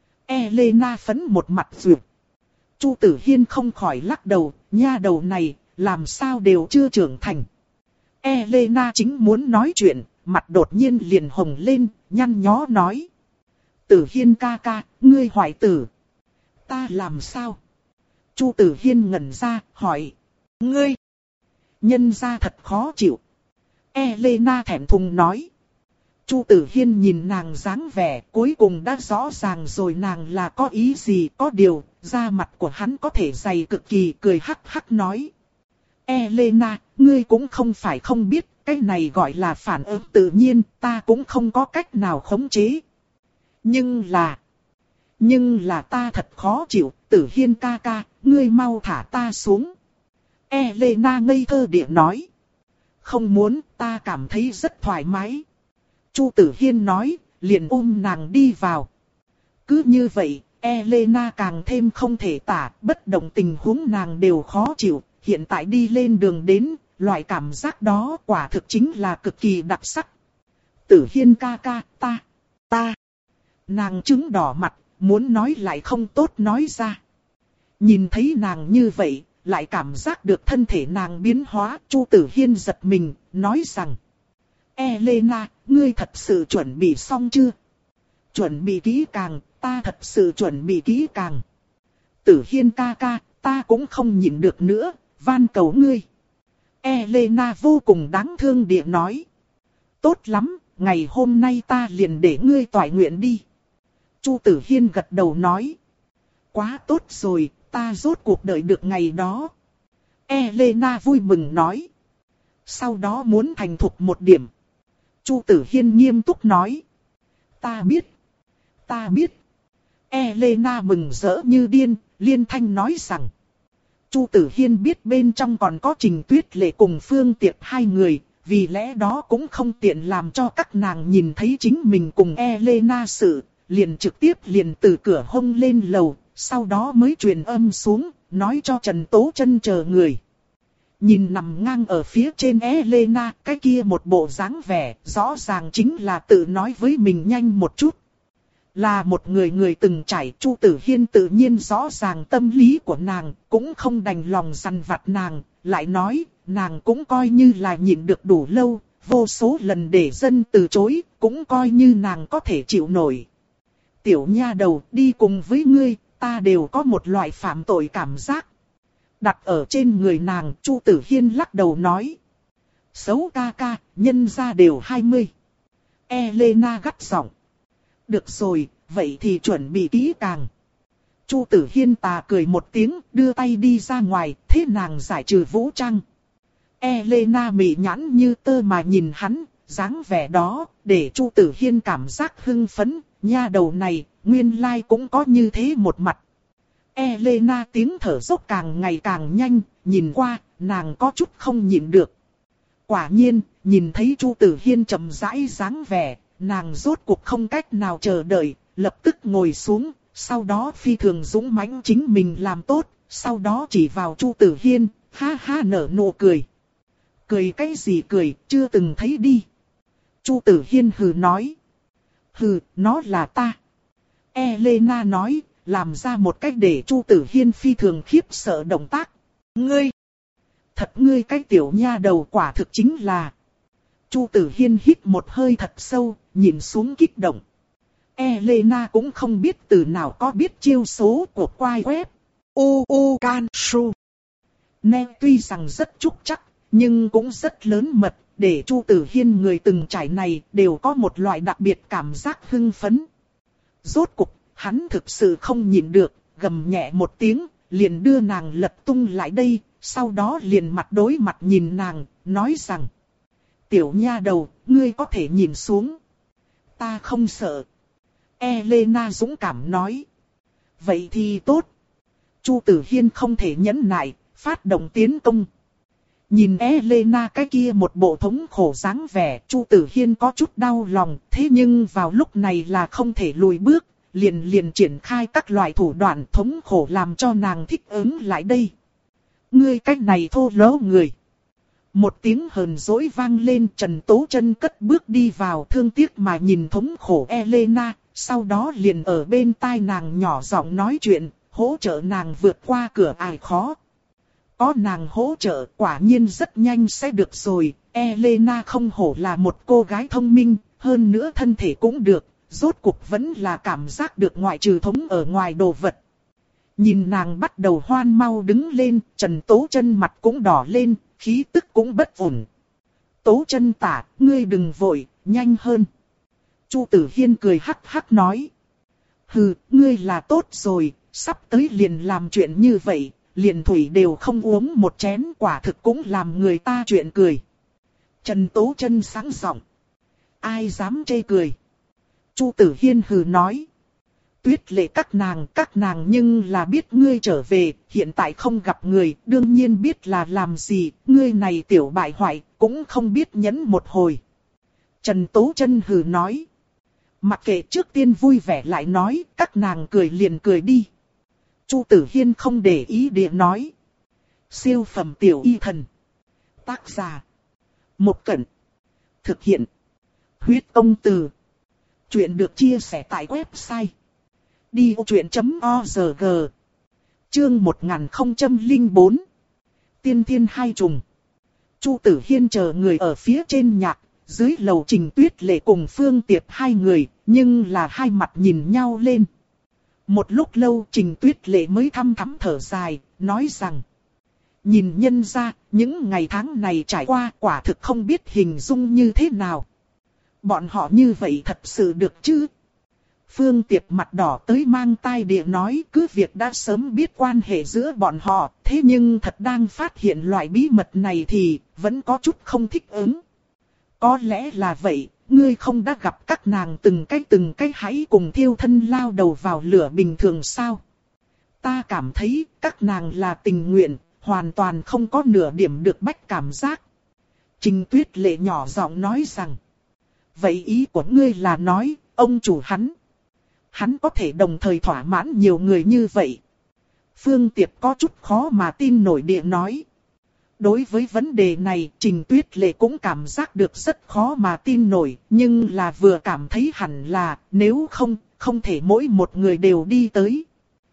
Elena phấn một mặt duyệt. Chu Tử Hiên không khỏi lắc đầu, nha đầu này, làm sao đều chưa trưởng thành. Elena chính muốn nói chuyện, mặt đột nhiên liền hồng lên, nhăn nhó nói. Tử Hiên ca ca, ngươi hoại tử. Ta làm sao? Chu Tử Hiên ngẩn ra, hỏi. Ngươi! Nhân ra thật khó chịu. Elena thẹn thùng nói. Chu Tử Hiên nhìn nàng dáng vẻ, cuối cùng đã rõ ràng rồi nàng là có ý gì, có điều, da mặt của hắn có thể dày cực kỳ, cười hắc hắc nói. Elena, ngươi cũng không phải không biết, cái này gọi là phản ứng tự nhiên, ta cũng không có cách nào khống chế. Nhưng là... Nhưng là ta thật khó chịu, Tử Hiên ca ca, ngươi mau thả ta xuống. Elena ngây thơ địa nói. Không muốn, ta cảm thấy rất thoải mái. Chu Tử Hiên nói, liền ôm nàng đi vào. Cứ như vậy, Elena càng thêm không thể tả, bất động tình huống nàng đều khó chịu. Hiện tại đi lên đường đến, loại cảm giác đó quả thực chính là cực kỳ đặc sắc. Tử Hiên ca ca, ta, ta. Nàng trứng đỏ mặt, muốn nói lại không tốt nói ra. Nhìn thấy nàng như vậy, lại cảm giác được thân thể nàng biến hóa. Chu Tử Hiên giật mình, nói rằng. Elena, ngươi thật sự chuẩn bị xong chưa? Chuẩn bị kỹ càng, ta thật sự chuẩn bị kỹ càng. Tử Hiên ca ca, ta cũng không nhịn được nữa, van cầu ngươi. Elena vô cùng đáng thương địa nói. Tốt lắm, ngày hôm nay ta liền để ngươi toại nguyện đi. Chu Tử Hiên gật đầu nói. Quá tốt rồi, ta rốt cuộc đợi được ngày đó. Elena vui mừng nói. Sau đó muốn thành thục một điểm. Chu Tử Hiên nghiêm túc nói. Ta biết. Ta biết. Elena mừng rỡ như điên, liên thanh nói rằng. Chu Tử Hiên biết bên trong còn có Trình Tuyết Lệ cùng Phương Tiệp hai người, vì lẽ đó cũng không tiện làm cho các nàng nhìn thấy chính mình cùng Elena sự, liền trực tiếp liền từ cửa hông lên lầu, sau đó mới truyền âm xuống, nói cho Trần Tố Chân chờ người. Nhìn nằm ngang ở phía trên Elena, cái kia một bộ dáng vẻ, rõ ràng chính là tự nói với mình nhanh một chút. Là một người người từng trải, Chu Tử Hiên tự nhiên rõ ràng tâm lý của nàng, cũng không đành lòng dằn vặt nàng, lại nói, nàng cũng coi như là nhịn được đủ lâu, vô số lần để dân từ chối, cũng coi như nàng có thể chịu nổi. Tiểu nha đầu, đi cùng với ngươi, ta đều có một loại phạm tội cảm giác. Đặt ở trên người nàng, Chu Tử Hiên lắc đầu nói. Xấu ca ca, nhân ra đều hai mươi. Elena gắt giọng. Được rồi, vậy thì chuẩn bị kỹ càng. Chu Tử Hiên tà cười một tiếng, đưa tay đi ra ngoài, thế nàng giải trừ vũ trang. Elena mị nhãn như tơ mà nhìn hắn, dáng vẻ đó, để Chu Tử Hiên cảm giác hưng phấn, nha đầu này, nguyên lai cũng có như thế một mặt. Elena tiếng thở dốc càng ngày càng nhanh, nhìn qua, nàng có chút không nhịn được. Quả nhiên, nhìn thấy Chu Tử Hiên chậm rãi dáng vẻ, nàng rốt cuộc không cách nào chờ đợi, lập tức ngồi xuống, sau đó phi thường dũng mãnh chính mình làm tốt, sau đó chỉ vào Chu Tử Hiên, ha ha nở nụ cười. Cười cái gì cười, chưa từng thấy đi. Chu Tử Hiên hừ nói. Hừ, nó là ta. Elena nói, làm ra một cách để Chu Tử Hiên phi thường khiếp sợ động tác. Ngươi! Thật ngươi cái tiểu nha đầu quả thực chính là... Chu Tử Hiên hít một hơi thật sâu, nhìn xuống kích động. Elena cũng không biết từ nào có biết chiêu số của quai web. U U Can Su. Nè tuy rằng rất trúc chắc, nhưng cũng rất lớn mật, để Chu Tử Hiên người từng trải này đều có một loại đặc biệt cảm giác hưng phấn. Rốt cục, hắn thực sự không nhịn được, gầm nhẹ một tiếng, liền đưa nàng lật tung lại đây, sau đó liền mặt đối mặt nhìn nàng, nói rằng. Tiểu nha đầu, ngươi có thể nhìn xuống. Ta không sợ. Elena dũng cảm nói. Vậy thì tốt. Chu Tử Hiên không thể nhẫn nại, phát động tiến công. Nhìn Elena cái kia một bộ thống khổ dáng vẻ, Chu Tử Hiên có chút đau lòng, thế nhưng vào lúc này là không thể lùi bước, liền liền triển khai các loại thủ đoạn thống khổ làm cho nàng thích ứng lại đây. Ngươi cách này thô lỗ người. Một tiếng hờn dỗi vang lên, Trần Tố Chân cất bước đi vào, thương tiếc mà nhìn thống khổ Elena, sau đó liền ở bên tai nàng nhỏ giọng nói chuyện, hỗ trợ nàng vượt qua cửa ải khó. Có nàng hỗ trợ quả nhiên rất nhanh sẽ được rồi, Elena không hổ là một cô gái thông minh, hơn nữa thân thể cũng được, rốt cuộc vẫn là cảm giác được ngoại trừ thống ở ngoài đồ vật. Nhìn nàng bắt đầu hoan mau đứng lên, Trần Tố Chân mặt cũng đỏ lên, khí tức cũng bất ổn. Tố Chân tả, ngươi đừng vội, nhanh hơn. Chu Tử Hiên cười hắc hắc nói. Hừ, ngươi là tốt rồi, sắp tới liền làm chuyện như vậy, liền thủy đều không uống một chén, quả thực cũng làm người ta chuyện cười. Trần Tố Chân sáng giọng. Ai dám chê cười. Chu Tử Hiên hừ nói. Tuyết Lệ các nàng, các nàng nhưng là biết ngươi trở về, hiện tại không gặp người, đương nhiên biết là làm gì, ngươi này tiểu bại hoại, cũng không biết nhẫn một hồi. Trần Tố Chân hừ nói. Mặc kệ, trước tiên vui vẻ lại nói, các nàng cười liền cười đi. Chu Tử Hiên không để ý địa nói. Siêu phẩm tiểu y thần. Tác giả. Một Cẩn. Thực hiện. Huyết Công Từ. Chuyện được chia sẻ tại website đi ô truyện chấm org. Chương một nghìn không trăm lẻ bốn. Tiên thiên hai trùng. Chu Tử Hiên chờ người ở phía trên nhạc, dưới lầu Trình Tuyết Lệ cùng Phương Tiệp hai người, nhưng là hai mặt nhìn nhau lên. Một lúc lâu Trình Tuyết Lệ mới thăm thắm thở dài, nói rằng. Nhìn nhân ra, những ngày tháng này trải qua quả thực không biết hình dung như thế nào. Bọn họ như vậy thật sự được chứ? Phương Tiệp mặt đỏ tới mang tai địa nói, cứ việc đã sớm biết quan hệ giữa bọn họ, thế nhưng thật đang phát hiện loại bí mật này thì vẫn có chút không thích ứng. Có lẽ là vậy, ngươi không đã gặp các nàng từng cái từng cái hãy cùng thiêu thân lao đầu vào lửa bình thường sao? Ta cảm thấy các nàng là tình nguyện, hoàn toàn không có nửa điểm được bách cảm giác. Trình Tuyết Lệ nhỏ giọng nói rằng, vậy ý của ngươi là nói, ông chủ hắn. Hắn có thể đồng thời thỏa mãn nhiều người như vậy. Phương Tiệp có chút khó mà tin nổi địa nói. Đối với vấn đề này, Trình Tuyết Lệ cũng cảm giác được rất khó mà tin nổi, nhưng là vừa cảm thấy hẳn là, nếu không, không thể mỗi một người đều đi tới.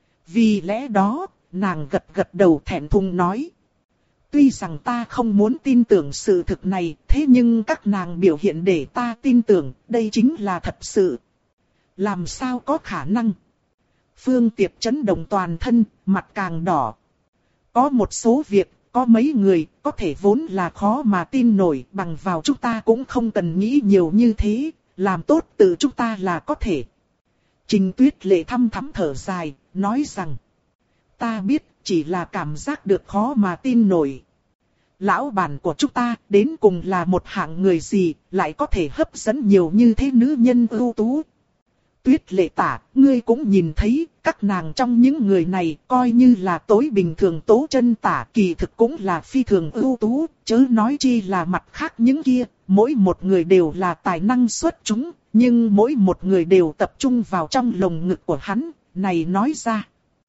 Vì lẽ đó, nàng gật gật đầu thẹn thùng nói. Tuy rằng ta không muốn tin tưởng sự thực này, thế nhưng các nàng biểu hiện để ta tin tưởng, đây chính là thật sự. Làm sao có khả năng? Phương Tiệp chấn động toàn thân, mặt càng đỏ. Có một số việc, có mấy người, có thể vốn là khó mà tin nổi, bằng vào chúng ta cũng không cần nghĩ nhiều như thế, làm tốt từ chúng ta là có thể. Trình Tuyết Lệ thăm thắm thở dài, nói rằng, ta biết, chỉ là cảm giác được khó mà tin nổi. Lão bản của chúng ta đến cùng là một hạng người gì, lại có thể hấp dẫn nhiều như thế nữ nhân ưu tú. Tuyết Lệ tả, ngươi cũng nhìn thấy, các nàng trong những người này coi như là tối bình thường. Tố Chân tả kỳ thực cũng là phi thường ưu tú, chớ nói chi là mặt khác những kia, mỗi một người đều là tài năng xuất chúng, nhưng mỗi một người đều tập trung vào trong lồng ngực của hắn, này nói ra.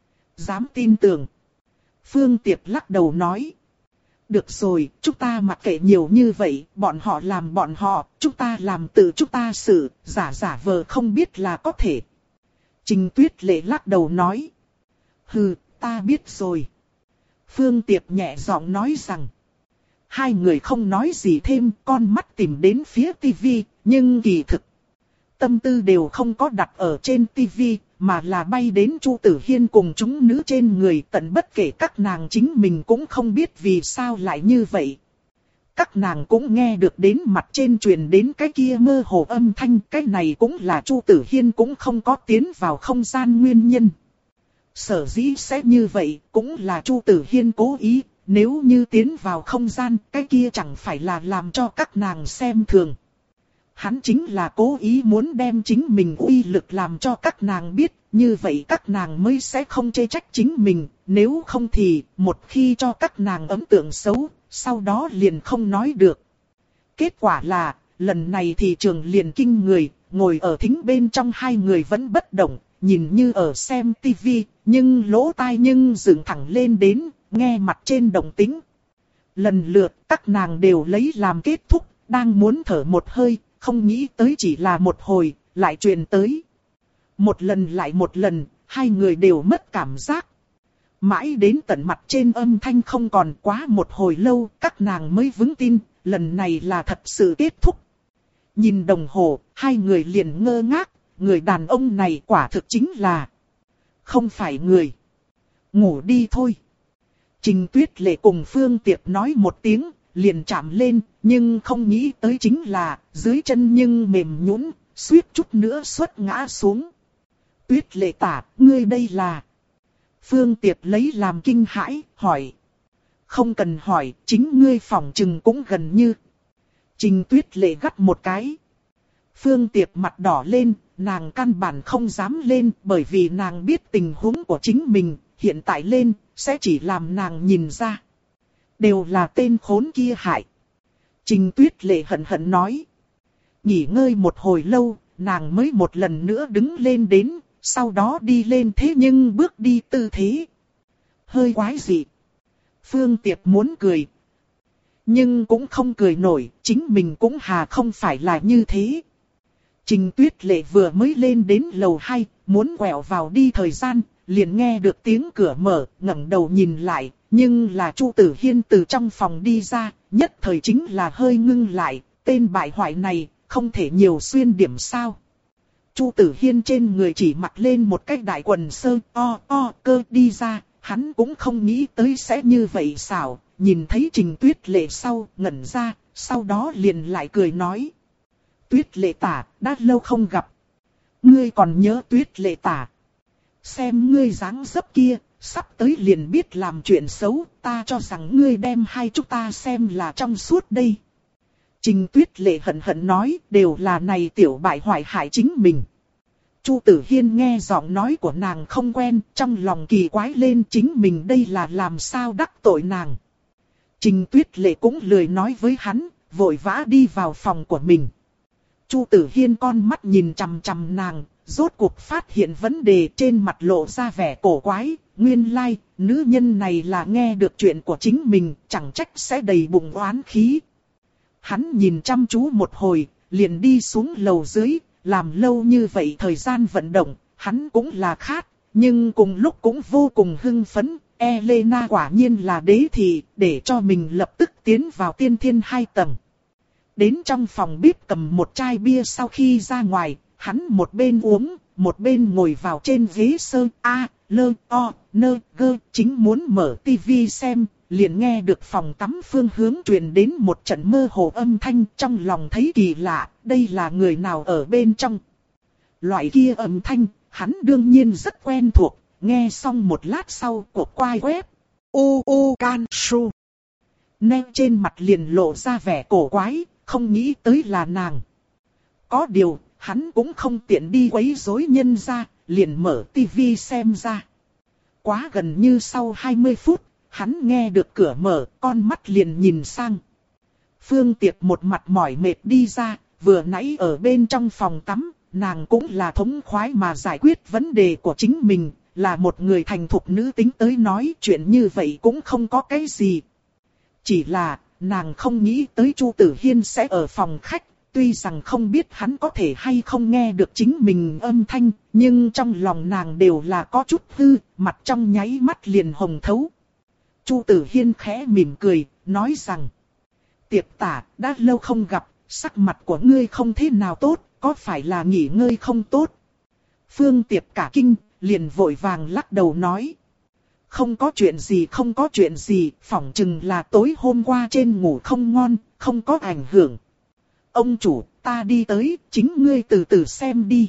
Dám tin tưởng. Phương Tiệp lắc đầu nói. Được rồi, chúng ta mặc kệ nhiều như vậy, bọn họ làm bọn họ, chúng ta làm tự chúng ta sự, giả giả vờ không biết là có thể. Trình Tuyết Lệ lắc đầu nói. Hừ, ta biết rồi. Phương Tiệp nhẹ giọng nói rằng. Hai người không nói gì thêm, con mắt tìm đến phía tivi, nhưng kỳ thực. Tâm tư đều không có đặt ở trên tivi, mà là bay đến Chu Tử Hiên cùng chúng nữ trên người, tận bất kể các nàng chính mình cũng không biết vì sao lại như vậy. Các nàng cũng nghe được đến mặt trên truyền đến cái kia mơ hồ âm thanh, cái này cũng là Chu Tử Hiên cũng không có tiến vào không gian nguyên nhân. Sở dĩ sẽ như vậy, cũng là Chu Tử Hiên cố ý, nếu như tiến vào không gian, cái kia chẳng phải là làm cho các nàng xem thường. Hắn chính là cố ý muốn đem chính mình uy lực làm cho các nàng biết, như vậy các nàng mới sẽ không chê trách chính mình, nếu không thì một khi cho các nàng ấn tượng xấu, sau đó liền không nói được. Kết quả là, lần này thì trường liền kinh người, ngồi ở thính bên trong hai người vẫn bất động, nhìn như ở xem tivi, nhưng lỗ tai nhưng dựng thẳng lên đến, nghe mặt trên động tĩnh. Lần lượt các nàng đều lấy làm kết thúc, đang muốn thở một hơi, không nghĩ tới chỉ là một hồi, lại truyền tới. Một lần lại một lần, hai người đều mất cảm giác. Mãi đến tận mặt trên âm thanh không còn, quá một hồi lâu, các nàng mới vững tin, lần này là thật sự kết thúc. Nhìn đồng hồ, hai người liền ngơ ngác, người đàn ông này quả thực chính là không phải người. Ngủ đi thôi. Trình Tuyết Lệ cùng Phương Tiệp nói một tiếng, liền chạm lên, nhưng không nghĩ tới chính là, dưới chân nhưng mềm nhũn, suýt chút nữa suất ngã xuống. Tuyết Lệ tả, ngươi đây là... Phương Tiệp lấy làm kinh hãi, hỏi. Không cần hỏi, chính ngươi phỏng chừng cũng gần như. Trình Tuyết Lệ gắt một cái. Phương Tiệp mặt đỏ lên, nàng căn bản không dám lên, bởi vì nàng biết tình huống của chính mình, hiện tại lên, sẽ chỉ làm nàng nhìn ra. Đều là tên khốn kia hại. Trình Tuyết Lệ hận hận nói. Nghỉ ngơi một hồi lâu, nàng mới một lần nữa đứng lên đến, sau đó đi lên, thế nhưng bước đi tư thế hơi quái dị. Phương Tiệp muốn cười, nhưng cũng không cười nổi, chính mình cũng hà không phải là như thế. Trình Tuyết Lệ vừa mới lên đến lầu hai, muốn quẹo vào đi thời gian, liền nghe được tiếng cửa mở, ngẩng đầu nhìn lại, nhưng là Chu Tử Hiên từ trong phòng đi ra, nhất thời chính là hơi ngưng lại, tên bại hoại này, không thể nhiều xuyên điểm sao. Chu Tử Hiên trên người chỉ mặc lên một cái đại quần sơ o o cơ đi ra, hắn cũng không nghĩ tới sẽ như vậy xảo, nhìn thấy Trình Tuyết Lệ sau, ngẩn ra, sau đó liền lại cười nói. Tuyết Lệ tả, đã lâu không gặp. Ngươi còn nhớ Tuyết Lệ tả? Xem ngươi dáng dấp kia, sắp tới liền biết làm chuyện xấu, ta cho rằng ngươi đem hai chúng ta xem là trong suốt đây. Trình Tuyết Lệ hận hận nói, đều là này tiểu bại hoại hại chính mình. Chu Tử Hiên nghe giọng nói của nàng không quen, trong lòng kỳ quái lên, chính mình đây là làm sao đắc tội nàng. Trình Tuyết Lệ cũng lười nói với hắn, vội vã đi vào phòng của mình. Chu Tử Hiên con mắt nhìn chằm chằm nàng, rốt cuộc phát hiện vấn đề, trên mặt lộ ra vẻ cổ quái, nguyên lai, like, nữ nhân này là nghe được chuyện của chính mình, chẳng trách sẽ đầy bụng oán khí. Hắn nhìn chăm chú một hồi, liền đi xuống lầu dưới, làm lâu như vậy thời gian vận động, hắn cũng là khát, nhưng cùng lúc cũng vô cùng hưng phấn. Elena quả nhiên là đế thị, để cho mình lập tức tiến vào tiên thiên hai tầng. Đến trong phòng bếp cầm một chai bia, sau khi ra ngoài, hắn một bên uống, một bên ngồi vào trên ghế sơ a, lơ, o, nơ, gơ, chính muốn mở tivi xem, liền nghe được phòng tắm phương hướng truyền đến một trận mơ hồ âm thanh, trong lòng thấy kỳ lạ, đây là người nào ở bên trong. Loại kia âm thanh, hắn đương nhiên rất quen thuộc, nghe xong một lát sau cuộc quay web, u u can su. Nè trên mặt liền lộ ra vẻ cổ quái, không nghĩ tới là nàng. Có điều, hắn cũng không tiện đi quấy rối nhân ra, liền mở tivi xem ra. Quá gần như sau hai mươi phút, hắn nghe được cửa mở, con mắt liền nhìn sang. Phương Tiệp một mặt mỏi mệt đi ra, vừa nãy ở bên trong phòng tắm, nàng cũng là thống khoái mà giải quyết vấn đề của chính mình, là một người thành thục nữ tính tới nói chuyện như vậy cũng không có cái gì. Chỉ là, nàng không nghĩ tới Chu Tử Hiên sẽ ở phòng khách, tuy rằng không biết hắn có thể hay không nghe được chính mình âm thanh, nhưng trong lòng nàng đều là có chút hư, mặt trong nháy mắt liền hồng thấu. Chu Tử Hiên khẽ mỉm cười, nói rằng, Tiệp tả, đã lâu không gặp, sắc mặt của ngươi không thế nào tốt, có phải là nghỉ ngơi không tốt? Phương Tiệp cả kinh, liền vội vàng lắc đầu nói. Không có chuyện gì, không có chuyện gì, phỏng chừng là tối hôm qua trên ngủ không ngon, không có ảnh hưởng. Ông chủ, ta đi tới, chính ngươi từ từ xem đi.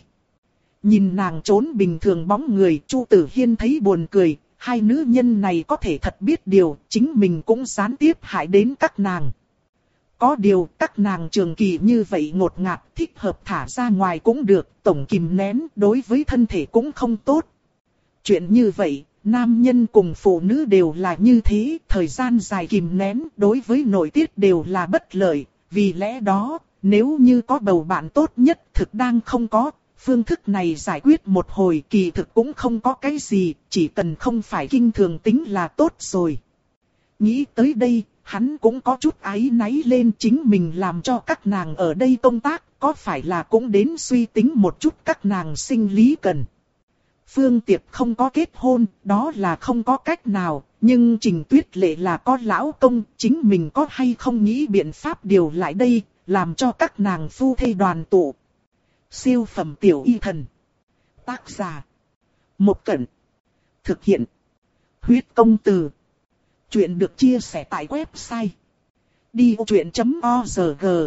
Nhìn nàng trốn bình thường bóng người, Chu Tử Hiên thấy buồn cười, hai nữ nhân này có thể thật biết điều, chính mình cũng gián tiếp hại đến các nàng. Có điều các nàng trường kỳ như vậy ngột ngạt, thích hợp thả ra ngoài cũng được, tổng kìm nén đối với thân thể cũng không tốt. Chuyện như vậy, nam nhân cùng phụ nữ đều là như thế, thời gian dài kìm nén đối với nội tiết đều là bất lợi. Vì lẽ đó, nếu như có bầu bạn tốt nhất thực đang không có, phương thức này giải quyết một hồi kỳ thực cũng không có cái gì, chỉ cần không phải kinh thường tính là tốt rồi. Nghĩ tới đây, hắn cũng có chút áy náy lên chính mình làm cho các nàng ở đây công tác, có phải là cũng đến suy tính một chút các nàng sinh lý cần. Phương Tiệp không có kết hôn, đó là không có cách nào, nhưng Trình Tuyết Lệ là có lão công, chính mình có hay không nghĩ biện pháp điều lại đây, làm cho các nàng phu thê đoàn tụ. Siêu phẩm tiểu y thần. Tác giả. Một Cẩn. Thực hiện. Huyết công từ. Chuyện được chia sẻ tại website. đi ô chuyện chấm org.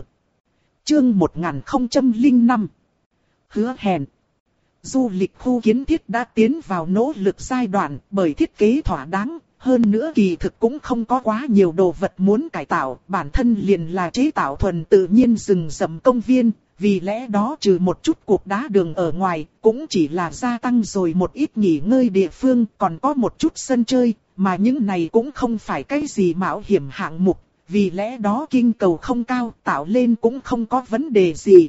Chương một nghìn không trăm lẻ năm. Hứa hẹn. Du lịch khu kiến thiết đã tiến vào nỗ lực giai đoạn bởi thiết kế thỏa đáng. Hơn nữa kỳ thực cũng không có quá nhiều đồ vật muốn cải tạo. Bản thân liền là chế tạo thuần tự nhiên rừng rậm công viên. Vì lẽ đó trừ một chút cuộc đá đường ở ngoài, cũng chỉ là gia tăng rồi một ít nghỉ ngơi địa phương, còn có một chút sân chơi, mà những này cũng không phải cái gì mạo hiểm hạng mục, vì lẽ đó kinh cầu không cao, tạo lên cũng không có vấn đề gì.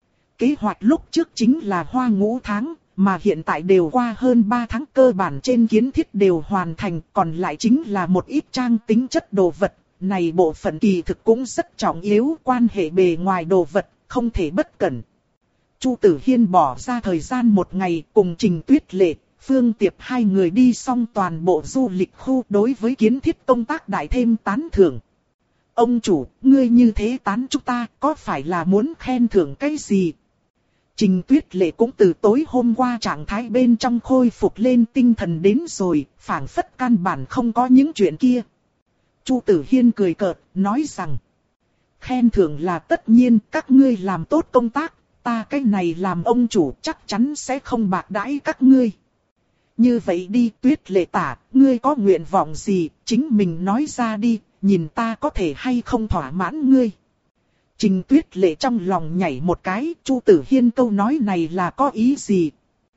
Kế hoạch lúc trước chính là hoa ngũ tháng, mà hiện tại đều qua hơn ba tháng, cơ bản trên kiến thiết đều hoàn thành, còn lại chính là một ít trang tính chất đồ vật. Này bộ phận kỳ thực cũng rất trọng yếu, quan hệ bề ngoài đồ vật, không thể bất cẩn. Chu Tử Hiên bỏ ra thời gian một ngày cùng Trình Tuyết Lệ, Phương Tiệp hai người đi xong toàn bộ du lịch khu, đối với kiến thiết công tác đại thêm tán thưởng. Ông chủ, ngươi như thế tán chúng ta, có phải là muốn khen thưởng cái gì? Trình Tuyết Lệ cũng từ tối hôm qua trạng thái bên trong khôi phục lên tinh thần đến rồi, phảng phất căn bản không có những chuyện kia. Chu Tử Hiên cười cợt, nói rằng, khen thưởng là tất nhiên, các ngươi làm tốt công tác, ta cái này làm ông chủ chắc chắn sẽ không bạc đãi các ngươi. Như vậy đi, Tuyết Lệ tả, ngươi có nguyện vọng gì, chính mình nói ra đi, nhìn ta có thể hay không thỏa mãn ngươi. Trình Tuyết Lệ trong lòng nhảy một cái, Chu Tử Hiên câu nói này là có ý gì?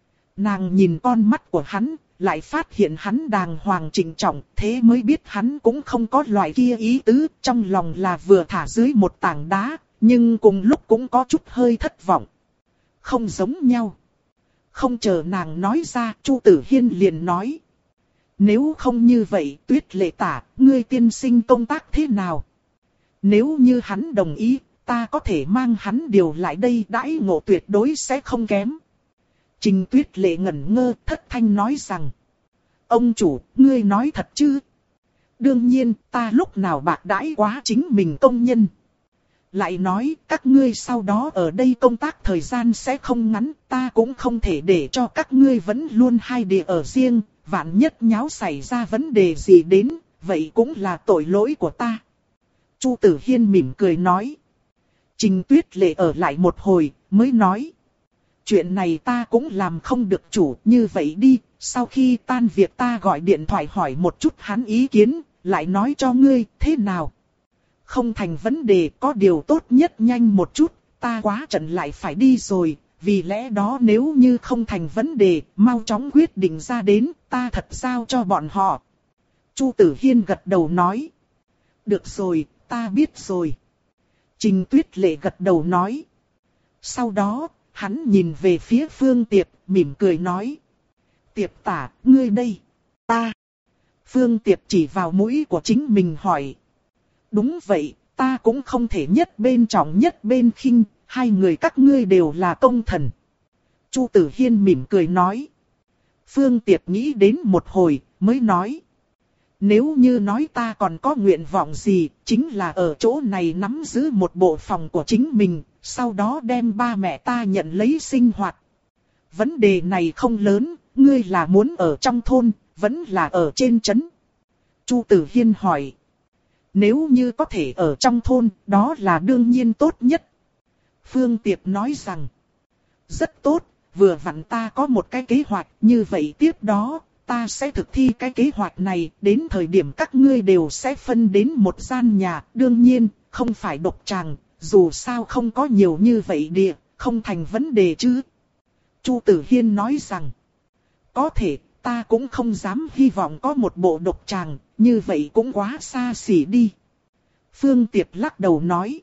Nàng nhìn con mắt của hắn, lại phát hiện hắn đàng hoàng trịnh trọng, thế mới biết hắn cũng không có loại kia ý tứ, trong lòng là vừa thả dưới một tảng đá, nhưng cùng lúc cũng có chút hơi thất vọng. Không giống nhau. Không chờ nàng nói ra, Chu Tử Hiên liền nói. Nếu không như vậy, Tuyết Lệ tả, ngươi tiên sinh công tác thế nào? Nếu như hắn đồng ý, ta có thể mang hắn điều lại đây, đãi ngộ tuyệt đối sẽ không kém. Trình Tuyết Lệ ngẩn ngơ, thất thanh nói rằng. Ông chủ, ngươi nói thật chứ? Đương nhiên, ta lúc nào bạc đãi quá chính mình công nhân. Lại nói, các ngươi sau đó ở đây công tác thời gian sẽ không ngắn, ta cũng không thể để cho các ngươi vẫn luôn hai địa ở riêng, vạn nhất nháo xảy ra vấn đề gì đến, vậy cũng là tội lỗi của ta. Chu Tử Hiên mỉm cười nói. Trình Tuyết Lệ ở lại một hồi, mới nói. Chuyện này ta cũng làm không được chủ, như vậy đi, sau khi tan việc ta gọi điện thoại hỏi một chút hắn ý kiến, lại nói cho ngươi, thế nào? Không thành vấn đề, có điều tốt nhất nhanh một chút, ta quá trận lại phải đi rồi, vì lẽ đó nếu như không thành vấn đề, mau chóng quyết định ra đến, ta thật giao cho bọn họ. Chu Tử Hiên gật đầu nói. Được rồi, ta biết rồi. Trình Tuyết Lệ gật đầu nói. Sau đó, hắn nhìn về phía Phương Tiệp, mỉm cười nói. Tiệp tả, ngươi đây. Ta. Phương Tiệp chỉ vào mũi của chính mình hỏi. Đúng vậy, ta cũng không thể nhất bên trọng nhất bên khinh, hai người các ngươi đều là công thần. Chu Tử Hiên mỉm cười nói. Phương Tiệp nghĩ đến một hồi, mới nói. Nếu như nói ta còn có nguyện vọng gì, chính là ở chỗ này nắm giữ một bộ phòng của chính mình, sau đó đem ba mẹ ta nhận lấy sinh hoạt. Vấn đề này không lớn, ngươi là muốn ở trong thôn, vẫn là ở trên trấn? Chu Tử Hiên hỏi. Nếu như có thể ở trong thôn, đó là đương nhiên tốt nhất. Phương Tiệp nói rằng. Rất tốt, vừa vặn ta có một cái kế hoạch, như vậy tiếp đó, ta sẽ thực thi cái kế hoạch này, đến thời điểm các ngươi đều sẽ phân đến một gian nhà, đương nhiên, không phải độc tràng, dù sao không có nhiều như vậy địa, không thành vấn đề chứ. Chu Tử Hiên nói rằng, có thể, ta cũng không dám hy vọng có một bộ độc tràng, như vậy cũng quá xa xỉ đi. Phương Tiệp lắc đầu nói,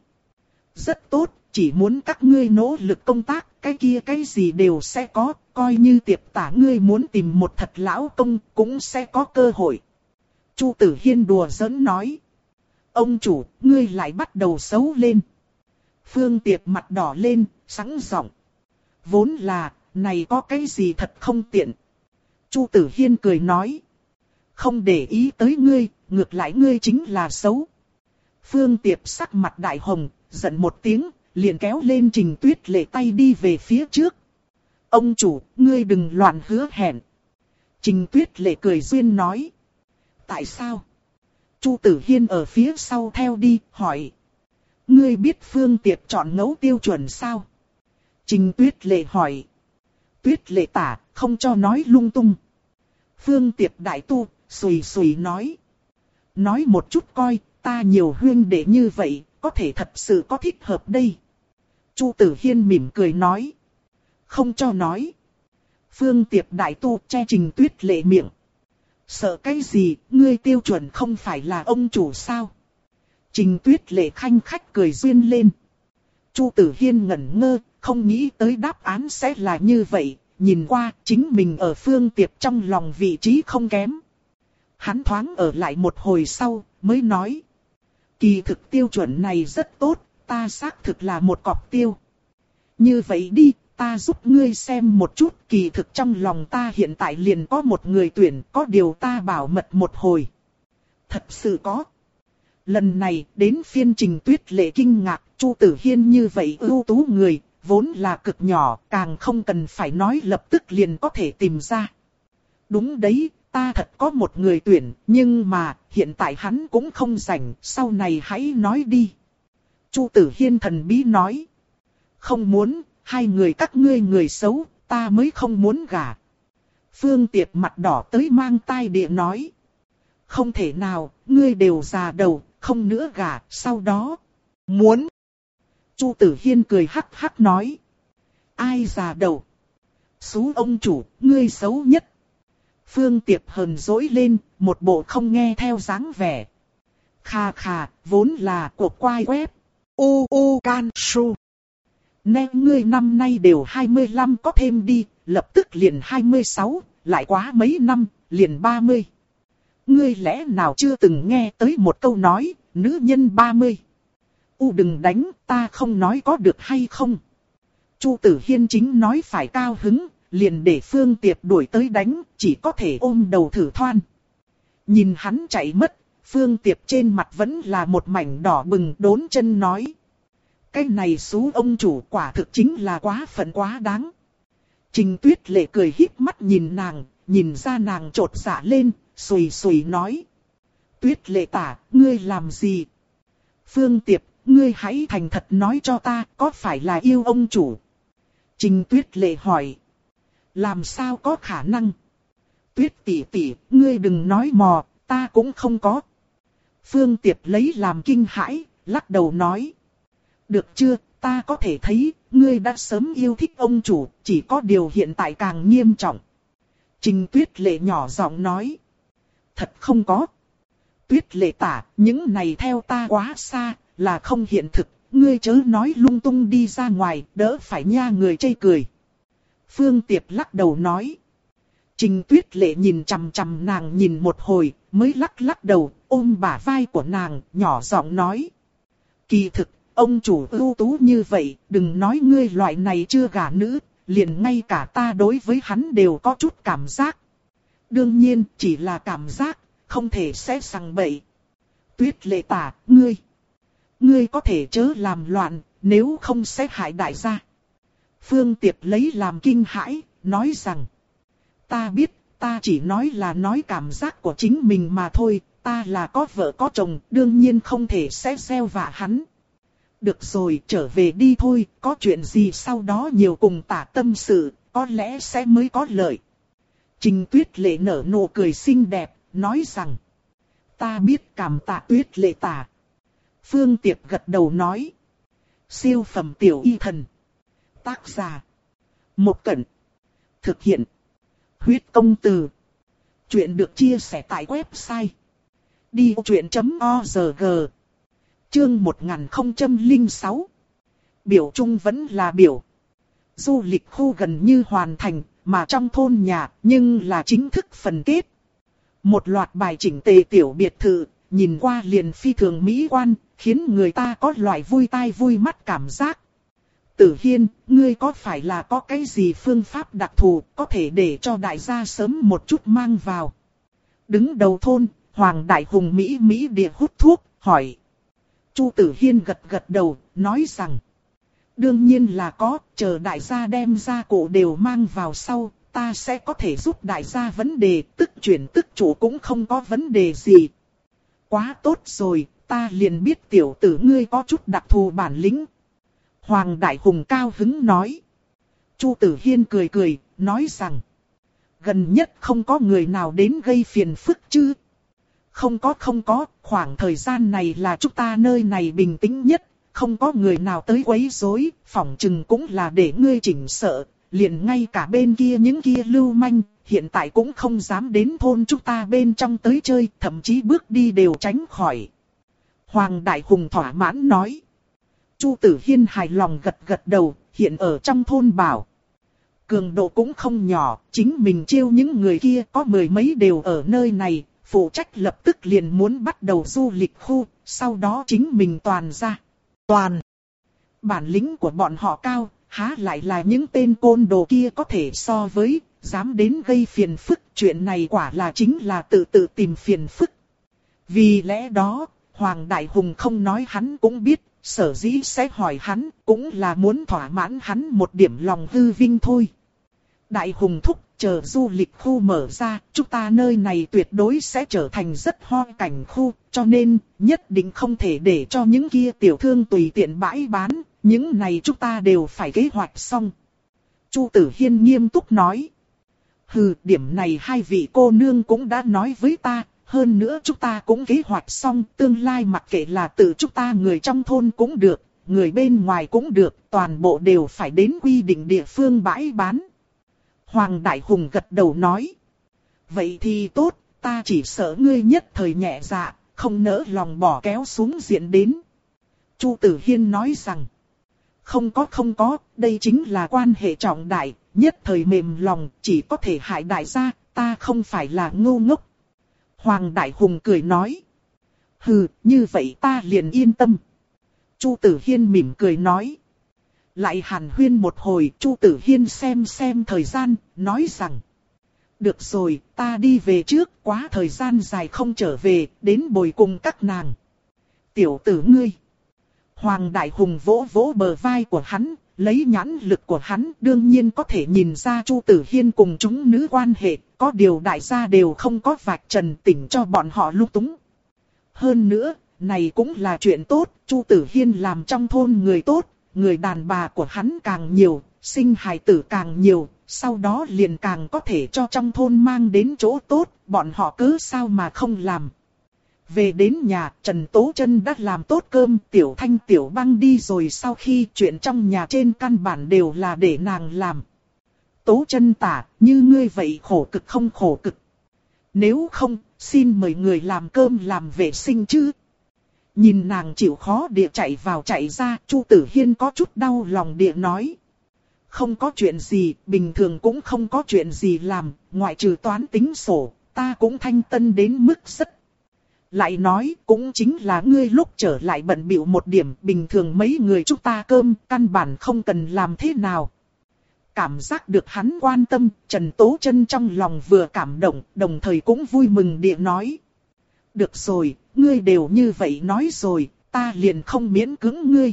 rất tốt, chỉ muốn các ngươi nỗ lực công tác, cái kia cái gì đều sẽ có, coi như Tiệp tả ngươi muốn tìm một thật lão công, cũng sẽ có cơ hội. Chu Tử Hiên đùa giỡn nói, ông chủ, ngươi lại bắt đầu xấu lên. Phương Tiệp mặt đỏ lên, sẵn giọng, vốn là, này có cái gì thật không tiện. Chu Tử Hiên cười nói, không để ý tới ngươi, ngược lại ngươi chính là xấu. Phương Tiệp sắc mặt đại hồng, giận một tiếng, liền kéo lên Trình Tuyết Lệ tay đi về phía trước. Ông chủ, ngươi đừng loạn hứa hẹn. Trình Tuyết Lệ cười duyên nói, tại sao? Chu Tử Hiên ở phía sau theo đi, hỏi, ngươi biết Phương Tiệp chọn ngẫu tiêu chuẩn sao? Trình Tuyết Lệ hỏi, Tuyết Lệ tả, không cho nói lung tung. Phương Tiệp đại tu, xùy xùy nói, nói một chút coi, ta nhiều huynh đệ như vậy, có thể thật sự có thích hợp đây. Chu Tử Hiên mỉm cười nói, không cho nói. Phương Tiệp đại tu che Trình Tuyết Lệ miệng. Sợ cái gì, ngươi tiêu chuẩn không phải là ông chủ sao? Trình Tuyết Lệ khanh khách cười duyên lên. Chu Tử Hiên ngẩn ngơ, không nghĩ tới đáp án sẽ là như vậy, nhìn qua chính mình ở Phương Tiệp trong lòng vị trí không kém. Hắn thoáng ở lại một hồi sau, mới nói, kỳ thực tiêu chuẩn này rất tốt, ta xác thực là một cọc tiêu. Như vậy đi, ta giúp ngươi xem một chút, kỳ thực trong lòng ta hiện tại liền có một người tuyển, có điều ta bảo mật một hồi. Thật sự có. Lần này đến phiên Trình Tuyết Lệ kinh ngạc, Chu Tử Hiên như vậy ưu tú người, vốn là cực nhỏ, càng không cần phải nói lập tức liền có thể tìm ra. Đúng đấy, ta thật có một người tuyển, nhưng mà hiện tại hắn cũng không rảnh, sau này hãy nói đi. Chu Tử Hiên thần bí nói, không muốn, hai người các ngươi người xấu, ta mới không muốn gả. Phương Tiệp mặt đỏ tới mang tai địa nói, không thể nào, ngươi đều già đầu, không nữa gả, sau đó, muốn. Chu Tử Hiên cười hắc hắc nói, ai già đầu? Xú ông chủ, ngươi xấu nhất. Phương Tiệp hờn dỗi lên, một bộ không nghe theo dáng vẻ. Khà khà, vốn là cuộc quai web. U U Can Su. Nè ngươi năm nay đều hai mươi lăm có thêm đi, lập tức liền hai mươi sáu, lại quá mấy năm, liền ba mươi. Ngươi lẽ nào chưa từng nghe tới một câu nói, nữ nhân ba mươi. U đừng đánh, ta không nói có được hay không. Chu Tử Hiên chính nói phải cao hứng, liền để Phương Tiệp đuổi tới đánh, chỉ có thể ôm đầu thử thoan. Nhìn hắn chạy mất, Phương Tiệp trên mặt vẫn là một mảnh đỏ bừng, đốn chân nói, cái này xú ông chủ quả thực chính là quá phận quá đáng. Trình Tuyết Lệ cười híp mắt nhìn nàng, nhìn ra nàng trột dạ lên, xùy xùy nói, Tuyết Lệ tả, ngươi làm gì? Phương Tiệp, ngươi hãy thành thật nói cho ta, có phải là yêu ông chủ? Trình Tuyết Lệ hỏi, làm sao có khả năng? Tuyết tỷ tỷ, ngươi đừng nói mò, ta cũng không có. Phương Tiệp lấy làm kinh hãi, lắc đầu nói, được chưa, ta có thể thấy, ngươi đã sớm yêu thích ông chủ, chỉ có điều hiện tại càng nghiêm trọng. Trình Tuyết Lệ nhỏ giọng nói, thật không có. Tuyết Lệ tả, những này theo ta quá xa, là không hiện thực, ngươi chớ nói lung tung đi ra ngoài, đỡ phải nha người chê cười. Phương Tiệp lắc đầu nói. Trình Tuyết Lệ nhìn chằm chằm nàng nhìn một hồi, mới lắc lắc đầu, ôm bả vai của nàng, nhỏ giọng nói. Kỳ thực, ông chủ ưu tú như vậy, đừng nói ngươi loại này chưa gả nữ, liền ngay cả ta đối với hắn đều có chút cảm giác. Đương nhiên, chỉ là cảm giác, không thể sẽ sằng bậy. Tuyết Lệ tả, ngươi. Ngươi có thể chớ làm loạn, nếu không sẽ hại đại gia. Phương Tiệp lấy làm kinh hãi, nói rằng. Ta biết, ta chỉ nói là nói cảm giác của chính mình mà thôi, ta là có vợ có chồng, đương nhiên không thể sẽ gieo vạ hắn. Được rồi, trở về đi thôi, có chuyện gì sau đó nhiều cùng tả tâm sự, có lẽ sẽ mới có lợi. Trình Tuyết Lệ nở nụ cười xinh đẹp, nói rằng. Ta biết cảm tạ Tuyết Lệ tả. Phương Tiệp gật đầu nói. Siêu phẩm tiểu y thần. Tác giả. Một Cẩn. Thực hiện. Huyết công từ. Chuyện được chia sẻ tại website. đi truyện chấm org. Chương một nghìn không trăm lẻ sáu. Biểu trung vẫn là biểu. Du lịch khu gần như hoàn thành, mà trong thôn nhà, nhưng là chính thức phần kết. Một loạt bài chỉnh tề tiểu biệt thự, nhìn qua liền phi thường mỹ quan, khiến người ta có loại vui tai vui mắt cảm giác. Tử Hiên, ngươi có phải là có cái gì phương pháp đặc thù, có thể để cho đại gia sớm một chút mang vào? Đứng đầu thôn, Hoàng Đại Hùng Mỹ Mỹ địa hút thuốc, hỏi. Chu Tử Hiên gật gật đầu, nói rằng. Đương nhiên là có, chờ đại gia đem gia cụ đều mang vào sau, ta sẽ có thể giúp đại gia vấn đề, tức chuyển tức chủ cũng không có vấn đề gì. Quá tốt rồi, ta liền biết tiểu tử ngươi có chút đặc thù bản lĩnh. Hoàng Đại Hùng cao hứng nói. Chu Tử Hiên cười cười, nói rằng. Gần nhất không có người nào đến gây phiền phức chứ. Không có không có, khoảng thời gian này là chúng ta nơi này bình tĩnh nhất. Không có người nào tới quấy rối, phỏng chừng cũng là để ngươi chỉnh sợ. Liền ngay cả bên kia những kia lưu manh, hiện tại cũng không dám đến thôn chúng ta bên trong tới chơi, thậm chí bước đi đều tránh khỏi. Hoàng Đại Hùng thỏa mãn nói. Chu Tử Hiên hài lòng gật gật đầu, hiện ở trong thôn bảo. Cường độ cũng không nhỏ, chính mình chiêu những người kia có mười mấy đều ở nơi này, phụ trách lập tức liền muốn bắt đầu du lịch khu, sau đó chính mình toàn ra. Toàn. Bản lĩnh của bọn họ cao, há lại là những tên côn đồ kia có thể so với, dám đến gây phiền phức, chuyện này quả là chính là tự tự tìm phiền phức. Vì lẽ đó, Hoàng Đại Hùng không nói hắn cũng biết, sở dĩ sẽ hỏi hắn, cũng là muốn thỏa mãn hắn một điểm lòng hư vinh thôi. Đại Hùng thúc, chờ du lịch khu mở ra, chúng ta nơi này tuyệt đối sẽ trở thành rất hoang cảnh khu, cho nên, nhất định không thể để cho những kia tiểu thương tùy tiện bãi bán, những này chúng ta đều phải kế hoạch xong. Chu Tử Hiên nghiêm túc nói. Hừ, điểm này hai vị cô nương cũng đã nói với ta, hơn nữa chúng ta cũng kế hoạch xong, tương lai mặc kệ là tự chúng ta người trong thôn cũng được, người bên ngoài cũng được, toàn bộ đều phải đến quy định địa phương bãi bán. Hoàng Đại Hùng gật đầu nói. Vậy thì tốt, ta chỉ sợ ngươi nhất thời nhẹ dạ, không nỡ lòng bỏ kéo xuống diện đến. Chu Tử Hiên nói rằng. Không có không có, đây chính là quan hệ trọng đại, nhất thời mềm lòng, chỉ có thể hại đại gia, ta không phải là ngu ngốc. Hoàng Đại Hùng cười nói. Hừ, như vậy ta liền yên tâm. Chu Tử Hiên mỉm cười nói. Lại hàn huyên một hồi, Chu Tử Hiên xem xem thời gian, nói rằng. Được rồi, ta đi về trước, quá thời gian dài không trở về, đến bồi cùng các nàng. Tiểu tử ngươi. Hoàng Đại Hùng vỗ vỗ bờ vai của hắn, lấy nhãn lực của hắn đương nhiên có thể nhìn ra Chu Tử Hiên cùng chúng nữ quan hệ, có điều đại gia đều không có vạch trần tỉnh cho bọn họ lung túng. Hơn nữa, này cũng là chuyện tốt, Chu Tử Hiên làm trong thôn người tốt, người đàn bà của hắn càng nhiều, sinh hài tử càng nhiều, sau đó liền càng có thể cho trong thôn mang đến chỗ tốt, bọn họ cứ sao mà không làm. Về đến nhà, Trần Tố Trân đã làm tốt cơm, Tiểu Thanh Tiểu Băng đi rồi sau khi chuyện trong nhà trên căn bản đều là để nàng làm. Tố Trân tả, như ngươi vậy khổ cực không khổ cực. Nếu không, xin mời người làm cơm làm vệ sinh chứ. Nhìn nàng chịu khó địa chạy vào chạy ra, Chu Tử Hiên có chút đau lòng địa nói. Không có chuyện gì, bình thường cũng không có chuyện gì làm, ngoại trừ toán tính sổ, ta cũng thanh tân đến mức rất. Lại nói, cũng chính là ngươi lúc trở lại bận bịu một điểm, bình thường mấy người chúng ta cơm, căn bản không cần làm thế nào. Cảm giác được hắn quan tâm, Trần Tố Trân trong lòng vừa cảm động, đồng thời cũng vui mừng địa nói. Được rồi, ngươi đều như vậy nói rồi, ta liền không miễn cưỡng ngươi.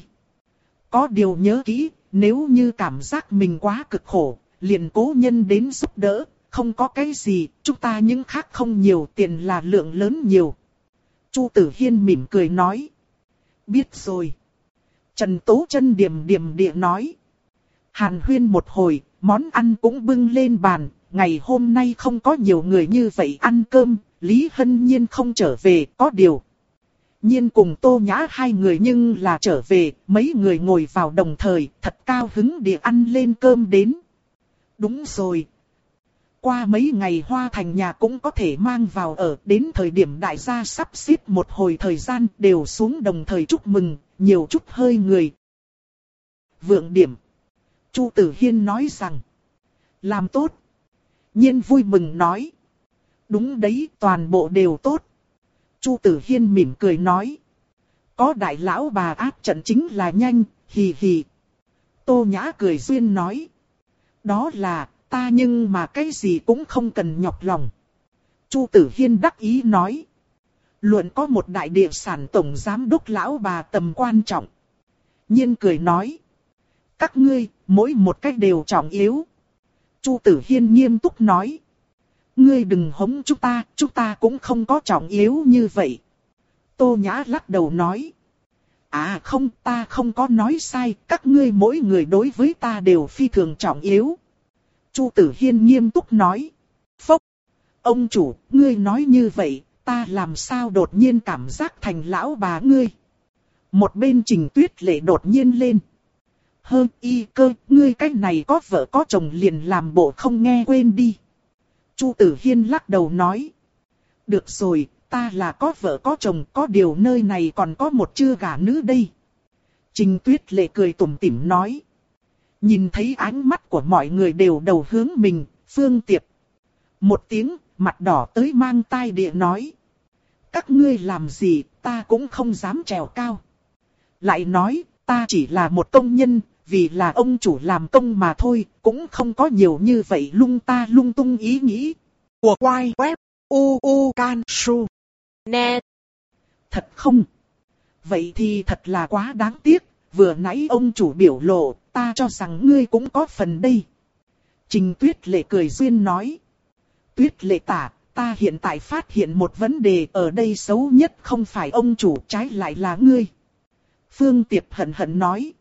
Có điều nhớ kỹ, nếu như cảm giác mình quá cực khổ, liền cố nhân đến giúp đỡ, không có cái gì, chúng ta những khác không nhiều, tiền là lượng lớn nhiều. Chu Tử Hiên mỉm cười nói. Biết rồi. Trần Tố Trân điềm điềm địa nói. Hàn huyên một hồi, món ăn cũng bưng lên bàn, ngày hôm nay không có nhiều người như vậy ăn cơm, Lý Hân Nhiên không trở về, có điều. Nhiên cùng Tô Nhã hai người nhưng là trở về, mấy người ngồi vào đồng thời, thật cao hứng địa ăn lên cơm đến. Đúng rồi. Qua mấy ngày Hoa Thành nhà cũng có thể mang vào ở, đến thời điểm đại gia sắp xếp một hồi thời gian đều xuống đồng thời chúc mừng, nhiều chút hơi người. Vượng điểm. Chu Tử Hiên nói rằng. Làm tốt. Nhiên vui mừng nói. Đúng đấy, toàn bộ đều tốt. Chu Tử Hiên mỉm cười nói. Có đại lão bà áp trận chính là nhanh, hì hì. Tô Nhã cười duyên nói. Đó là, ta nhưng mà cái gì cũng không cần nhọc lòng. Chu Tử Hiên đắc ý nói. Luận có một đại địa sản tổng giám đốc lão bà tầm quan trọng. Nhiên cười nói. Các ngươi, mỗi một cách đều trọng yếu. Chu Tử Hiên nghiêm túc nói. Ngươi đừng hống chúng ta, chúng ta cũng không có trọng yếu như vậy. Tô Nhã lắc đầu nói. À không, ta không có nói sai, các ngươi mỗi người đối với ta đều phi thường trọng yếu. Chu Tử Hiên nghiêm túc nói. Phốc, ông chủ, ngươi nói như vậy, ta làm sao đột nhiên cảm giác thành lão bà ngươi. Một bên Trình Tuyết Lệ đột nhiên lên. Hơ y cơ, ngươi cách này có vợ có chồng liền làm bộ không nghe quên đi. Chu Tử Hiên lắc đầu nói. Được rồi, ta là có vợ có chồng, có điều nơi này còn có một chưa gả nữ đây. Trình Tuyết Lệ cười tủm tỉm nói. Nhìn thấy ánh mắt của mọi người đều đầu hướng mình, Phương Tiệp. Một tiếng, mặt đỏ tới mang tai địa nói. Các ngươi làm gì, ta cũng không dám trèo cao. Lại nói, ta chỉ là một công nhân, vì là ông chủ làm công mà thôi, cũng không có nhiều như vậy lung ta lung tung ý nghĩ. Của quay web, u u can su, net. Thật không? Vậy thì thật là quá đáng tiếc, vừa nãy ông chủ biểu lộ, ta cho rằng ngươi cũng có phần đây. Trình Tuyết Lệ cười duyên nói. Tuyết Lệ tả, ta hiện tại phát hiện một vấn đề, ở đây xấu nhất không phải ông chủ, trái lại là ngươi. Phương Tiệp hận hận nói.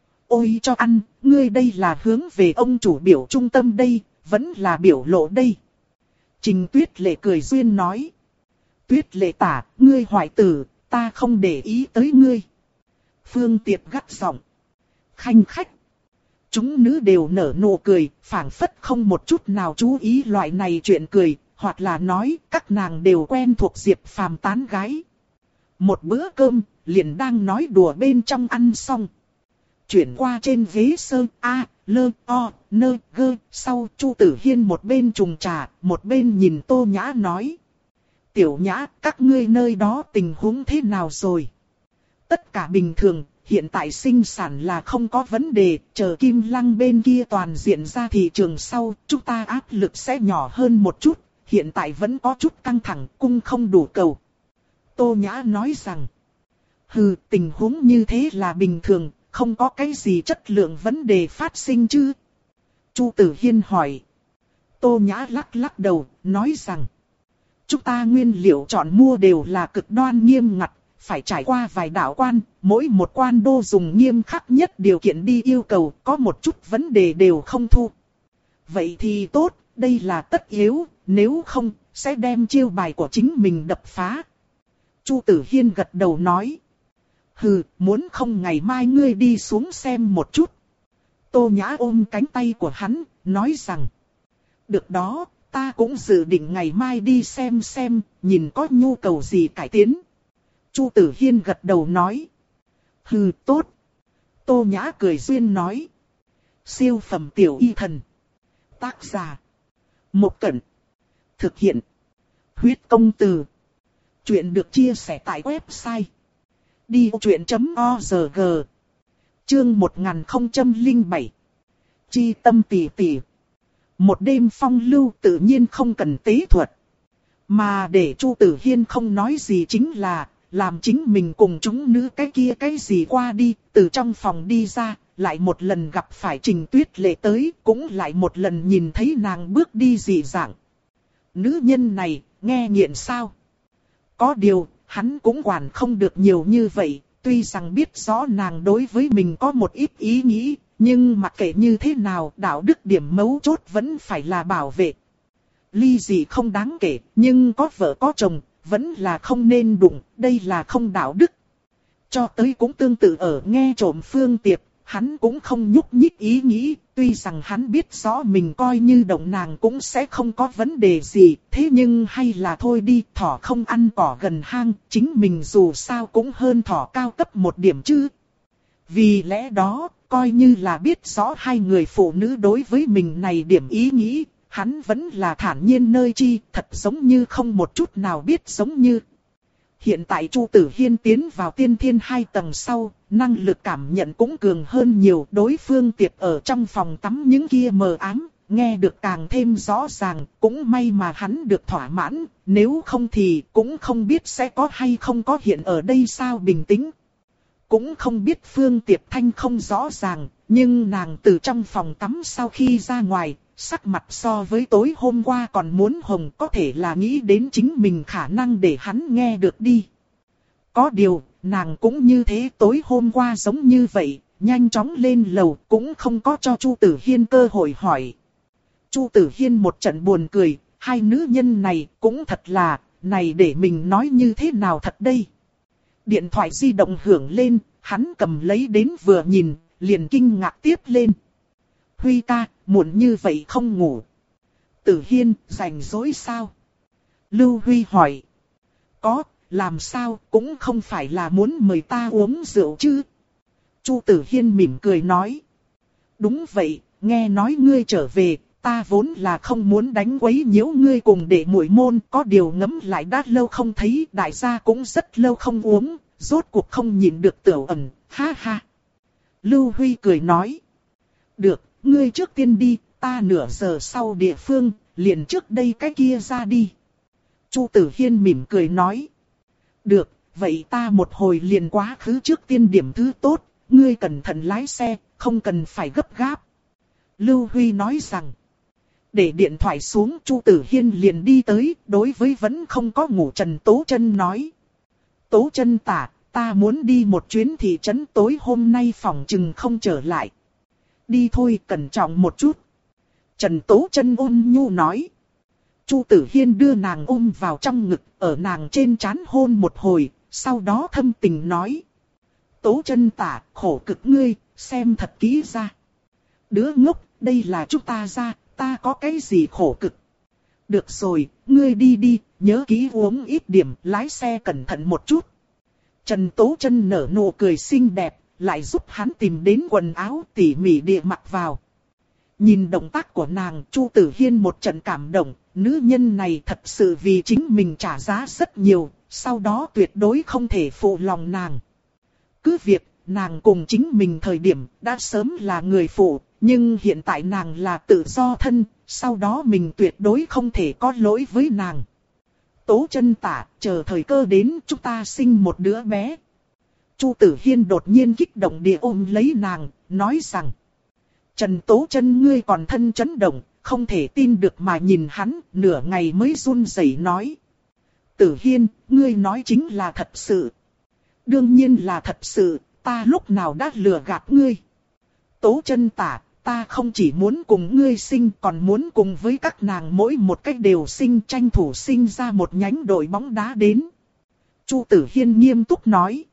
Ôi cho ăn, ngươi đây là hướng về ông chủ biểu trung tâm đây, vẫn là biểu lộ đây. Trình Tuyết Lệ cười duyên nói. Tuyết Lệ tả, ngươi hoại tử, ta không để ý tới ngươi. Phương Tiệp gắt giọng. Khanh khách. Chúng nữ đều nở nụ cười, phảng phất không một chút nào chú ý loại này chuyện cười, hoặc là nói các nàng đều quen thuộc Diệp Phàm tán gái. Một bữa cơm, liền đang nói đùa bên trong ăn xong. Chuyển qua trên ghế sơ, a, lơ, o, nơ, gơ, sau Chu Tử Hiên một bên trùng trà, một bên nhìn Tô Nhã nói. Tiểu Nhã, các ngươi nơi đó tình huống thế nào rồi? Tất cả bình thường, hiện tại sinh sản là không có vấn đề, chờ Kim Lăng bên kia toàn diện ra thị trường sau, chúng ta áp lực sẽ nhỏ hơn một chút, hiện tại vẫn có chút căng thẳng, cung không đủ cầu. Tô Nhã nói rằng, hừ, tình huống như thế là bình thường, không có cái gì chất lượng vấn đề phát sinh chứ? Chu Tử Hiên hỏi. Tô Nhã lắc lắc đầu, nói rằng, chúng ta nguyên liệu chọn mua đều là cực đoan nghiêm ngặt, phải trải qua vài đạo quan, mỗi một quan đô dùng nghiêm khắc nhất điều kiện đi yêu cầu, có một chút vấn đề đều không thu. Vậy thì tốt, đây là tất yếu, nếu không, sẽ đem chiêu bài của chính mình đập phá. Chu Tử Hiên gật đầu nói. Hừ, muốn không ngày mai ngươi đi xuống xem một chút. Tô Nhã ôm cánh tay của hắn, nói rằng. Được đó, ta cũng dự định ngày mai đi xem xem, nhìn có nhu cầu gì cải tiến. Chu Tử Hiên gật đầu nói. Hừ, tốt. Tô Nhã cười duyên nói. Siêu phẩm tiểu y thần. Tác giả. Một Cẩn. Thực hiện. Huyết công từ. Chuyện được chia sẻ tại website. đi truyện chấm org. Chương một nghìn không trăm lẻ bảy. Chi tâm tỷ tỷ. Một đêm phong lưu tự nhiên không cần tế thuật. Mà để Chu Tử Hiên không nói gì chính là, làm chính mình cùng chúng nữ cái kia cái gì qua đi, từ trong phòng đi ra, lại một lần gặp phải Trình Tuyết Lệ tới, cũng lại một lần nhìn thấy nàng bước đi dị dạng. Nữ nhân này, nghe nghiện sao? Có điều, hắn cũng quản không được nhiều như vậy, tuy rằng biết rõ nàng đối với mình có một ít ý nghĩ, nhưng mặc kệ như thế nào, đạo đức điểm mấu chốt vẫn phải là bảo vệ. Ly dị không đáng kể, nhưng có vợ có chồng, vẫn là không nên đụng, đây là không đạo đức. Cho tới cũng tương tự ở nghe trộm Phương Tiệp, hắn cũng không nhúc nhích ý nghĩ, tuy rằng hắn biết rõ mình coi như động nàng cũng sẽ không có vấn đề gì, thế nhưng hay là thôi đi, thỏ không ăn cỏ gần hang, chính mình dù sao cũng hơn thỏ cao cấp một điểm chứ. Vì lẽ đó, coi như là biết rõ hai người phụ nữ đối với mình này điểm ý nghĩ, hắn vẫn là thản nhiên nơi chi, thật giống như không một chút nào biết giống như. Hiện tại Chu Tử Hiên tiến vào tiên thiên hai tầng sau, năng lực cảm nhận cũng cường hơn nhiều. Đối phương Tiệp ở trong phòng tắm những kia mờ ám, nghe được càng thêm rõ ràng, cũng may mà hắn được thỏa mãn, nếu không thì cũng không biết sẽ có hay không có hiện ở đây sao bình tĩnh. Cũng không biết Phương Tiệp Thanh không rõ ràng, nhưng nàng từ trong phòng tắm sau khi ra ngoài, sắc mặt so với tối hôm qua còn muốn hồng, có thể là nghĩ đến chính mình khả năng để hắn nghe được đi. Có điều, nàng cũng như thế, tối hôm qua giống như vậy, nhanh chóng lên lầu cũng không có cho Chu Tử Hiên cơ hội hỏi. Chu Tử Hiên một trận buồn cười, hai nữ nhân này cũng thật là, này để mình nói như thế nào thật đây. Điện thoại di động hưởng lên, hắn cầm lấy đến vừa nhìn, liền kinh ngạc tiếp lên. Huy ca, muộn như vậy không ngủ. Tử Hiên, rảnh rỗi sao? Lưu Huy hỏi. Có, làm sao, cũng không phải là muốn mời ta uống rượu chứ. Chu Tử Hiên mỉm cười nói. Đúng vậy, nghe nói ngươi trở về, ta vốn là không muốn đánh quấy nhiễu ngươi cùng để muội môn, có điều ngấm lại đã lâu không thấy, đại gia cũng rất lâu không uống, rốt cuộc không nhịn được tiểu ẩn, ha ha. Lưu Huy cười nói. Được, ngươi trước tiên đi, ta nửa giờ sau địa phương, liền trước đây cái kia ra đi. Chu Tử Hiên mỉm cười nói. Được, vậy ta một hồi liền quá khứ trước tiên điểm thứ tốt, ngươi cẩn thận lái xe, không cần phải gấp gáp. Lưu Huy nói rằng. Để điện thoại xuống, Chu Tử Hiên liền đi tới, đối với vẫn không có ngủ Trần Tố Chân nói. Tố Chân tả, ta muốn đi một chuyến thị trấn, tối hôm nay phòng chừng không trở lại. Đi thôi, cẩn trọng một chút. Trần Tố Chân ôn nhu nói. Chu Tử Hiên đưa nàng ôm vào trong ngực, ở nàng trên trán hôn một hồi, sau đó thâm tình nói. Tố Chân tả, khổ cực ngươi, xem thật kỹ ra. Đứa ngốc, đây là chúng ta ra, ta có cái gì khổ cực. Được rồi, ngươi đi đi, nhớ kỹ uống ít điểm, lái xe cẩn thận một chút. Trần Tố Chân nở nụ cười xinh đẹp, lại giúp hắn tìm đến quần áo tỉ mỉ địa mặc vào. Nhìn động tác của nàng, Chu Tử Hiên một trận cảm động, nữ nhân này thật sự vì chính mình trả giá rất nhiều, sau đó tuyệt đối không thể phụ lòng nàng. Cứ việc, nàng cùng chính mình thời điểm đã sớm là người phụ, nhưng hiện tại nàng là tự do thân, sau đó mình tuyệt đối không thể có lỗi với nàng. Tố Chân tả, chờ thời cơ đến chúng ta sinh một đứa bé. Chu Tử Hiên đột nhiên kích động địa ôm lấy nàng, nói rằng. Trần Tố Chân ngươi còn thân chấn động, không thể tin được mà nhìn hắn, nửa ngày mới run rẩy nói. Tử Hiên, ngươi nói chính là thật sự. Đương nhiên là thật sự, ta lúc nào đã lừa gạt ngươi. Tố Chân tả, ta không chỉ muốn cùng ngươi sinh, còn muốn cùng với các nàng mỗi một cách đều sinh, tranh thủ sinh ra một nhánh đội bóng đá đến. Chu Tử Hiên nghiêm túc nói.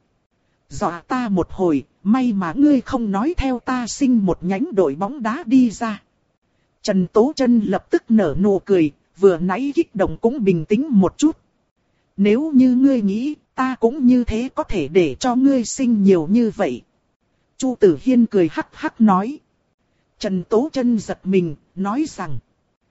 Dọa ta một hồi, may mà ngươi không nói theo ta sinh một nhánh đội bóng đá đi ra. Trần Tố Chân lập tức nở nụ cười, vừa nãy kích động cũng bình tĩnh một chút. Nếu như ngươi nghĩ, ta cũng như thế có thể để cho ngươi sinh nhiều như vậy. Chu Tử Hiên cười hắc hắc nói. Trần Tố Chân giật mình, nói rằng.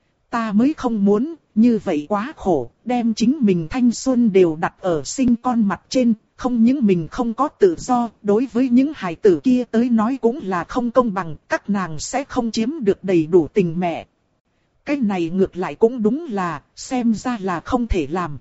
Ta mới không muốn, như vậy quá khổ, đem chính mình thanh xuân đều đặt ở sinh con mặt trên, không những mình không có tự do, đối với những hài tử kia tới nói cũng là không công bằng, các nàng sẽ không chiếm được đầy đủ tình mẹ. Cái này ngược lại cũng đúng là, xem ra là không thể làm.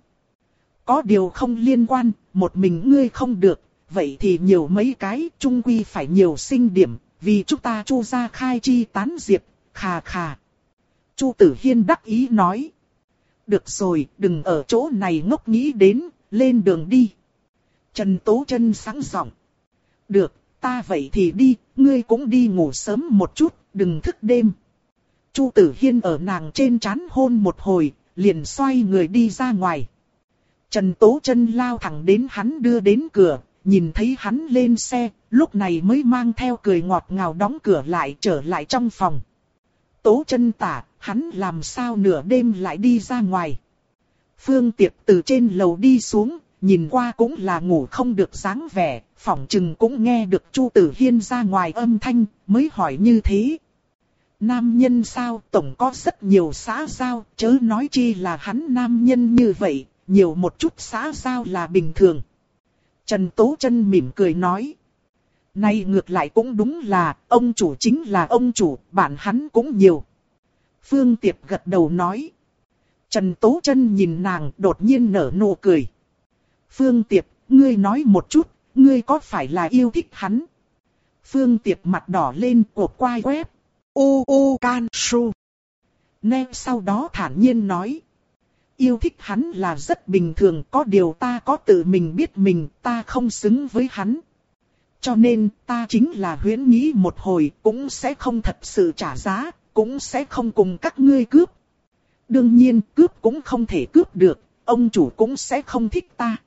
Có điều không liên quan, một mình ngươi không được, vậy thì nhiều mấy cái, chung quy phải nhiều sinh điểm, vì chúng ta Chu gia khai chi tán diệp, khà khà. Chu Tử Hiên đắc ý nói. Được rồi, đừng ở chỗ này ngốc nghĩ đến, lên đường đi. Trần Tố Chân sáng giọng. Được, ta vậy thì đi, ngươi cũng đi ngủ sớm một chút, đừng thức đêm. Chu Tử Hiên ở nàng trên trán hôn một hồi, liền xoay người đi ra ngoài. Trần Tố Chân lao thẳng đến hắn đưa đến cửa, nhìn thấy hắn lên xe, lúc này mới mang theo cười ngọt ngào đóng cửa lại trở lại trong phòng. Tố Chân tả, hắn làm sao nửa đêm lại đi ra ngoài. Phương Tiệp từ trên lầu đi xuống, nhìn qua cũng là ngủ không được dáng vẻ, phỏng chừng cũng nghe được Chu Tử Hiên ra ngoài âm thanh, mới hỏi như thế. Nam nhân sao, tổng có rất nhiều xã giao, chớ nói chi là hắn nam nhân như vậy, nhiều một chút xã giao là bình thường. Trần Tố Chân mỉm cười nói. Này ngược lại cũng đúng là, ông chủ chính là ông chủ, bạn hắn cũng nhiều. Phương Tiệp gật đầu nói. Trần Tố Chân nhìn nàng đột nhiên nở nụ cười. Phương Tiệp, ngươi nói một chút, ngươi có phải là yêu thích hắn? Phương Tiệp mặt đỏ lên cột quai quép. U U Can Su. Nè sau đó thản nhiên nói. Yêu thích hắn là rất bình thường, có điều ta có tự mình biết mình, ta không xứng với hắn. Cho nên ta chính là huyễn nghĩ một hồi, cũng sẽ không thật sự trả giá, cũng sẽ không cùng các ngươi cướp. Đương nhiên cướp cũng không thể cướp được, ông chủ cũng sẽ không thích ta.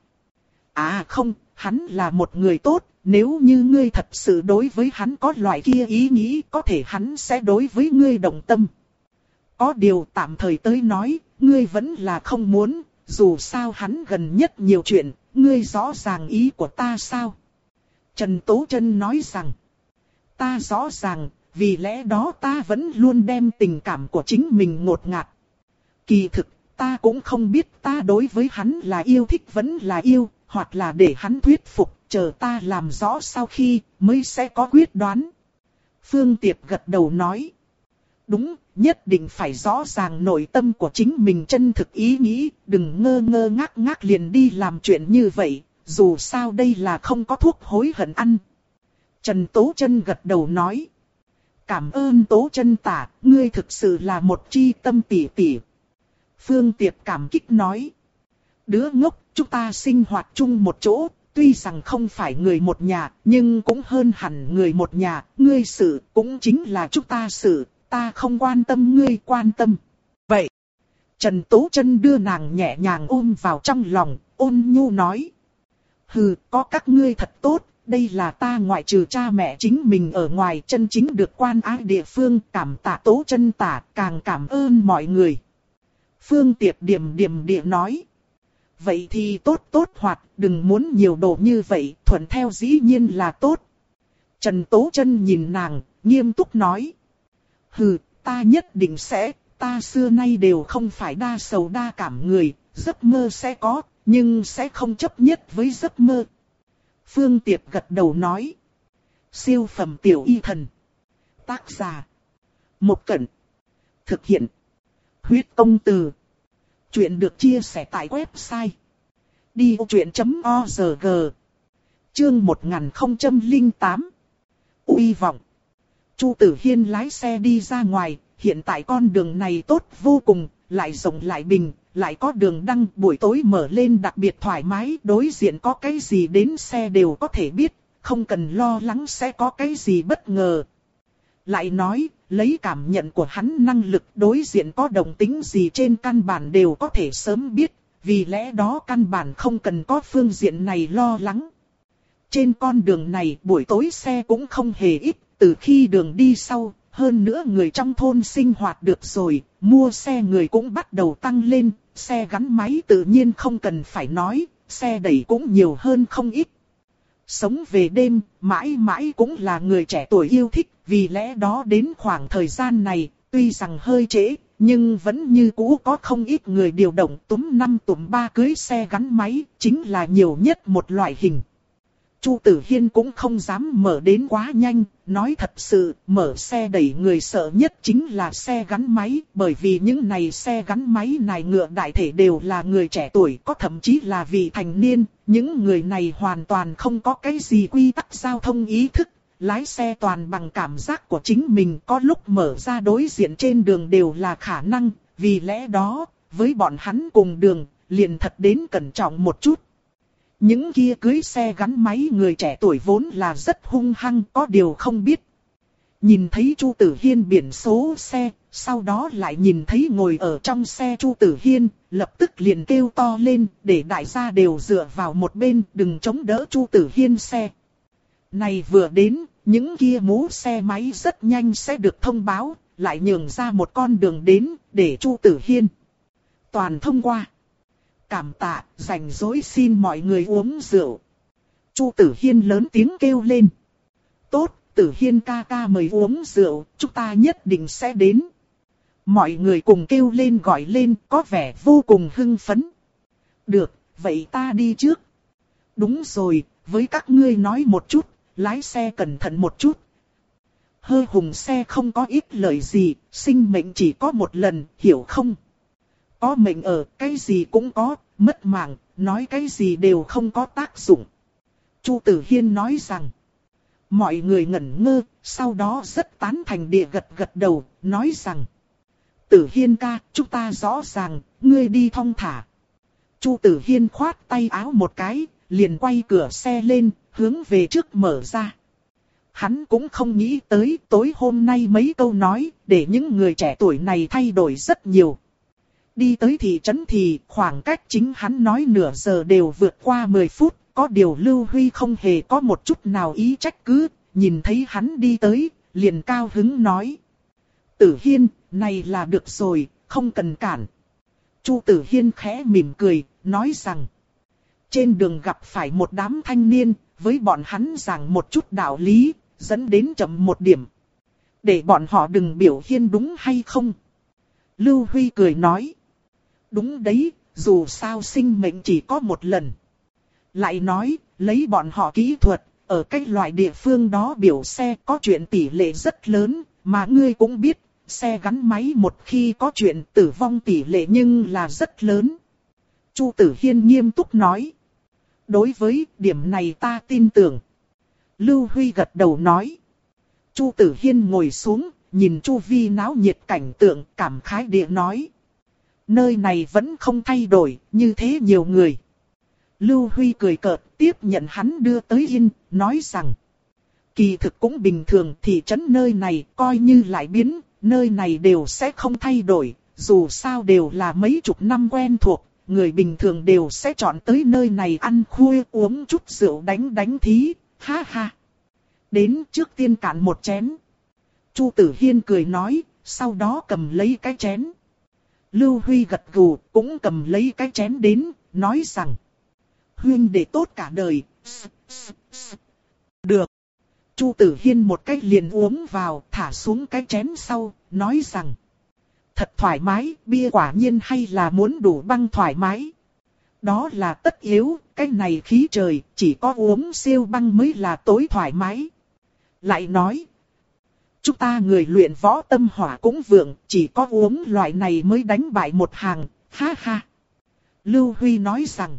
À không, hắn là một người tốt, nếu như ngươi thật sự đối với hắn có loại kia ý nghĩ, có thể hắn sẽ đối với ngươi động tâm. Có điều tạm thời tới nói, ngươi vẫn là không muốn, dù sao hắn gần nhất nhiều chuyện, ngươi rõ ràng ý của ta sao? Trần Tố Chân nói rằng, ta rõ ràng, vì lẽ đó ta vẫn luôn đem tình cảm của chính mình ngột ngạt. Kỳ thực, ta cũng không biết ta đối với hắn là yêu thích vẫn là yêu, hoặc là để hắn thuyết phục, chờ ta làm rõ sau khi, mới sẽ có quyết đoán. Phương Tiệp gật đầu nói. Đúng, nhất định phải rõ ràng nội tâm của chính mình chân thực ý nghĩ, đừng ngơ ngơ ngác ngác liền đi làm chuyện như vậy, dù sao đây là không có thuốc hối hận ăn. Trần Tố Chân gật đầu nói. Cảm ơn Tố Chân tả, ngươi thực sự là một chi tâm tỷ tỷ. Phương Tiệp cảm kích nói. Đứa ngốc, chúng ta sinh hoạt chung một chỗ, tuy rằng không phải người một nhà, nhưng cũng hơn hẳn người một nhà, ngươi sự cũng chính là chúng ta sự, ta không quan tâm ngươi quan tâm. Vậy, Trần Tố Chân đưa nàng nhẹ nhàng ôm vào trong lòng, ôn nhu nói. Hừ, có các ngươi thật tốt, đây là ta ngoại trừ cha mẹ chính mình ở ngoài chân chính được quan ái địa phương, cảm tạ Tố Chân tả, càng cảm ơn mọi người. Phương Tiệp điềm điềm địa nói. Vậy thì tốt tốt hoạt, đừng muốn nhiều đồ như vậy, thuận theo dĩ nhiên là tốt. Trần Tố Chân nhìn nàng, nghiêm túc nói. Hừ, ta nhất định sẽ, ta xưa nay đều không phải đa sầu đa cảm người, giấc mơ sẽ có, nhưng sẽ không chấp nhất với giấc mơ. Phương Tiệp gật đầu nói. Siêu phẩm tiểu y thần. Tác giả. Một Cẩn. Thực hiện. Huyết Công Từ. Chuyện được chia sẻ tại website đi vô chuyện chấm org. Chương một nghìn không trăm lẻ tám. Uy vọng. Chu Tử Hiên lái xe đi ra ngoài, hiện tại con đường này tốt vô cùng, lại rộng lại bình, lại có đường đăng, buổi tối mở lên đặc biệt thoải mái, đối diện có cái gì đến xe đều có thể biết, không cần lo lắng sẽ có cái gì bất ngờ. Lại nói, lấy cảm nhận của hắn năng lực đối diện có động tĩnh gì trên căn bản đều có thể sớm biết, vì lẽ đó căn bản không cần có phương diện này lo lắng. Trên con đường này buổi tối xe cũng không hề ít, từ khi đường đi sau, hơn nữa người trong thôn sinh hoạt được rồi, mua xe người cũng bắt đầu tăng lên, xe gắn máy tự nhiên không cần phải nói, xe đẩy cũng nhiều hơn không ít. Sống về đêm, mãi mãi cũng là người trẻ tuổi yêu thích, vì lẽ đó đến khoảng thời gian này, tuy rằng hơi trễ, nhưng vẫn như cũ có không ít người điều động túm năm túm ba cưới xe gắn máy, chính là nhiều nhất một loại hình. Chu Tử Hiên cũng không dám mở đến quá nhanh, nói thật sự, mở xe đẩy người sợ nhất chính là xe gắn máy, bởi vì những này xe gắn máy này ngựa đại thể đều là người trẻ tuổi, có thậm chí là vị thành niên, những người này hoàn toàn không có cái gì quy tắc giao thông ý thức, lái xe toàn bằng cảm giác của chính mình, có lúc mở ra đối diện trên đường đều là khả năng, vì lẽ đó, với bọn hắn cùng đường, liền thật đến cẩn trọng một chút. Những kia cưới xe gắn máy người trẻ tuổi vốn là rất hung hăng, có điều không biết. Nhìn thấy Chu Tử Hiên biển số xe, sau đó lại nhìn thấy ngồi ở trong xe Chu Tử Hiên, lập tức liền kêu to lên để đại gia đều dựa vào một bên đừng chống đỡ Chu Tử Hiên xe. Này vừa đến, những kia mũ xe máy rất nhanh sẽ được thông báo, lại nhường ra một con đường đến để Chu Tử Hiên toàn thông qua. Cảm tạ, rảnh rỗi xin mọi người uống rượu. Chu Tử Hiên lớn tiếng kêu lên. Tốt, Tử Hiên ca ca mời uống rượu, chúng ta nhất định sẽ đến. Mọi người cùng kêu lên gọi lên, có vẻ vô cùng hưng phấn. Được, vậy ta đi trước. Đúng rồi, với các ngươi nói một chút, lái xe cẩn thận một chút. Hơ hùng xe không có ít lợi gì, sinh mệnh chỉ có một lần, hiểu không? Có mệnh ở, cái gì cũng có, mất mạng, nói cái gì đều không có tác dụng. Chu Tử Hiên nói rằng, mọi người ngẩn ngơ, sau đó rất tán thành địa gật gật đầu, nói rằng, Tử Hiên ca, chúng ta rõ ràng, ngươi đi thong thả. Chu Tử Hiên khoát tay áo một cái, liền quay cửa xe lên, hướng về trước mở ra. Hắn cũng không nghĩ tới tối hôm nay mấy câu nói, để những người trẻ tuổi này thay đổi rất nhiều. Đi tới thị trấn thì khoảng cách chính hắn nói nửa giờ đều vượt qua mười phút, có điều Lưu Huy không hề có một chút nào ý trách cứ, nhìn thấy hắn đi tới, liền cao hứng nói. Tử Hiên, này là được rồi, không cần cản. Chu Tử Hiên khẽ mỉm cười, nói rằng. Trên đường gặp phải một đám thanh niên, với bọn hắn giảng một chút đạo lý, dẫn đến chậm một điểm. Để bọn họ đừng biểu hiện đúng hay không? Lưu Huy cười nói. Đúng đấy, dù sao sinh mệnh chỉ có một lần. Lại nói, lấy bọn họ kỹ thuật, ở cái loại địa phương đó biểu xe có chuyện tỷ lệ rất lớn, mà ngươi cũng biết, xe gắn máy một khi có chuyện tử vong tỷ lệ nhưng là rất lớn. Chu Tử Hiên nghiêm túc nói. Đối với điểm này ta tin tưởng. Lưu Huy gật đầu nói. Chu Tử Hiên ngồi xuống, nhìn chu vi náo nhiệt cảnh tượng, cảm khái địa nói. Nơi này vẫn không thay đổi, như thế nhiều người. Lưu Huy cười cợt, tiếp nhận hắn đưa tới yên, nói rằng. Kỳ thực cũng bình thường, thị trấn nơi này coi như lại biến, nơi này đều sẽ không thay đổi, dù sao đều là mấy chục năm quen thuộc. Người bình thường đều sẽ chọn tới nơi này ăn khuya uống chút rượu đánh đánh thí, ha ha. Đến trước tiên cạn một chén. Chu Tử Hiên cười nói, sau đó cầm lấy cái chén. Lưu Huy gật gù, cũng cầm lấy cái chén đến, nói rằng. Huynh đệ tốt cả đời. Được. Chu Tử Hiên một cái liền uống vào, thả xuống cái chén sau, nói rằng. Thật thoải mái, bia quả nhiên hay là muốn đủ băng thoải mái. Đó là tất yếu, cái này khí trời, chỉ có uống siêu băng mới là tối thoải mái. Lại nói, chúng ta người luyện võ tâm hỏa cũng vượng, chỉ có uống loại này mới đánh bại một hàng, ha ha. Lưu Huy nói rằng,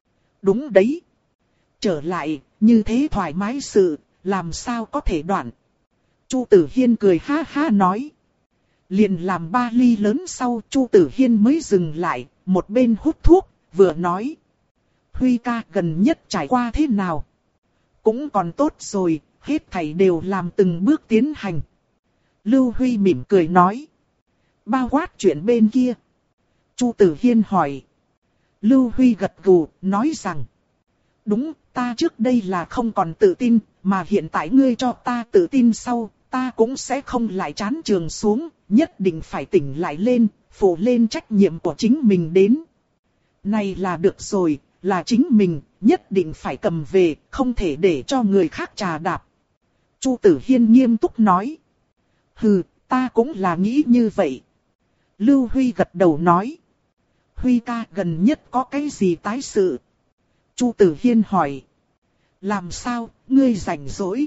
đúng đấy. Trở lại, như thế thoải mái sự, làm sao có thể đoạn. Chu Tử Hiên cười ha ha nói. Liền làm ba ly lớn sau Chu Tử Hiên mới dừng lại, một bên hút thuốc, vừa nói. Huy ca gần nhất trải qua thế nào? Cũng còn tốt rồi, hết thảy đều làm từng bước tiến hành. Lưu Huy mỉm cười nói. Bao quát chuyện bên kia. Chu Tử Hiên hỏi. Lưu Huy gật gù, nói rằng. Đúng, ta trước đây là không còn tự tin, mà hiện tại ngươi cho ta tự tin sau, ta cũng sẽ không lại chán trường xuống, nhất định phải tỉnh lại lên, phụ lên trách nhiệm của chính mình đến. Này là được rồi, là chính mình, nhất định phải cầm về, không thể để cho người khác trà đạp. Chu Tử Hiên nghiêm túc nói. Hừ, ta cũng là nghĩ như vậy. Lưu Huy gật đầu nói. Huy ca gần nhất có cái gì tái sự? Chu Tử Hiên hỏi. Làm sao, ngươi rảnh rỗi?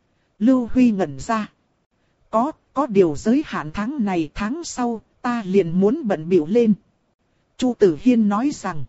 Lưu Huy ngẩn ra. Có, có điều giới hạn tháng này tháng sau, ta liền muốn bận bịu lên. Chu Tử Hiên nói rằng.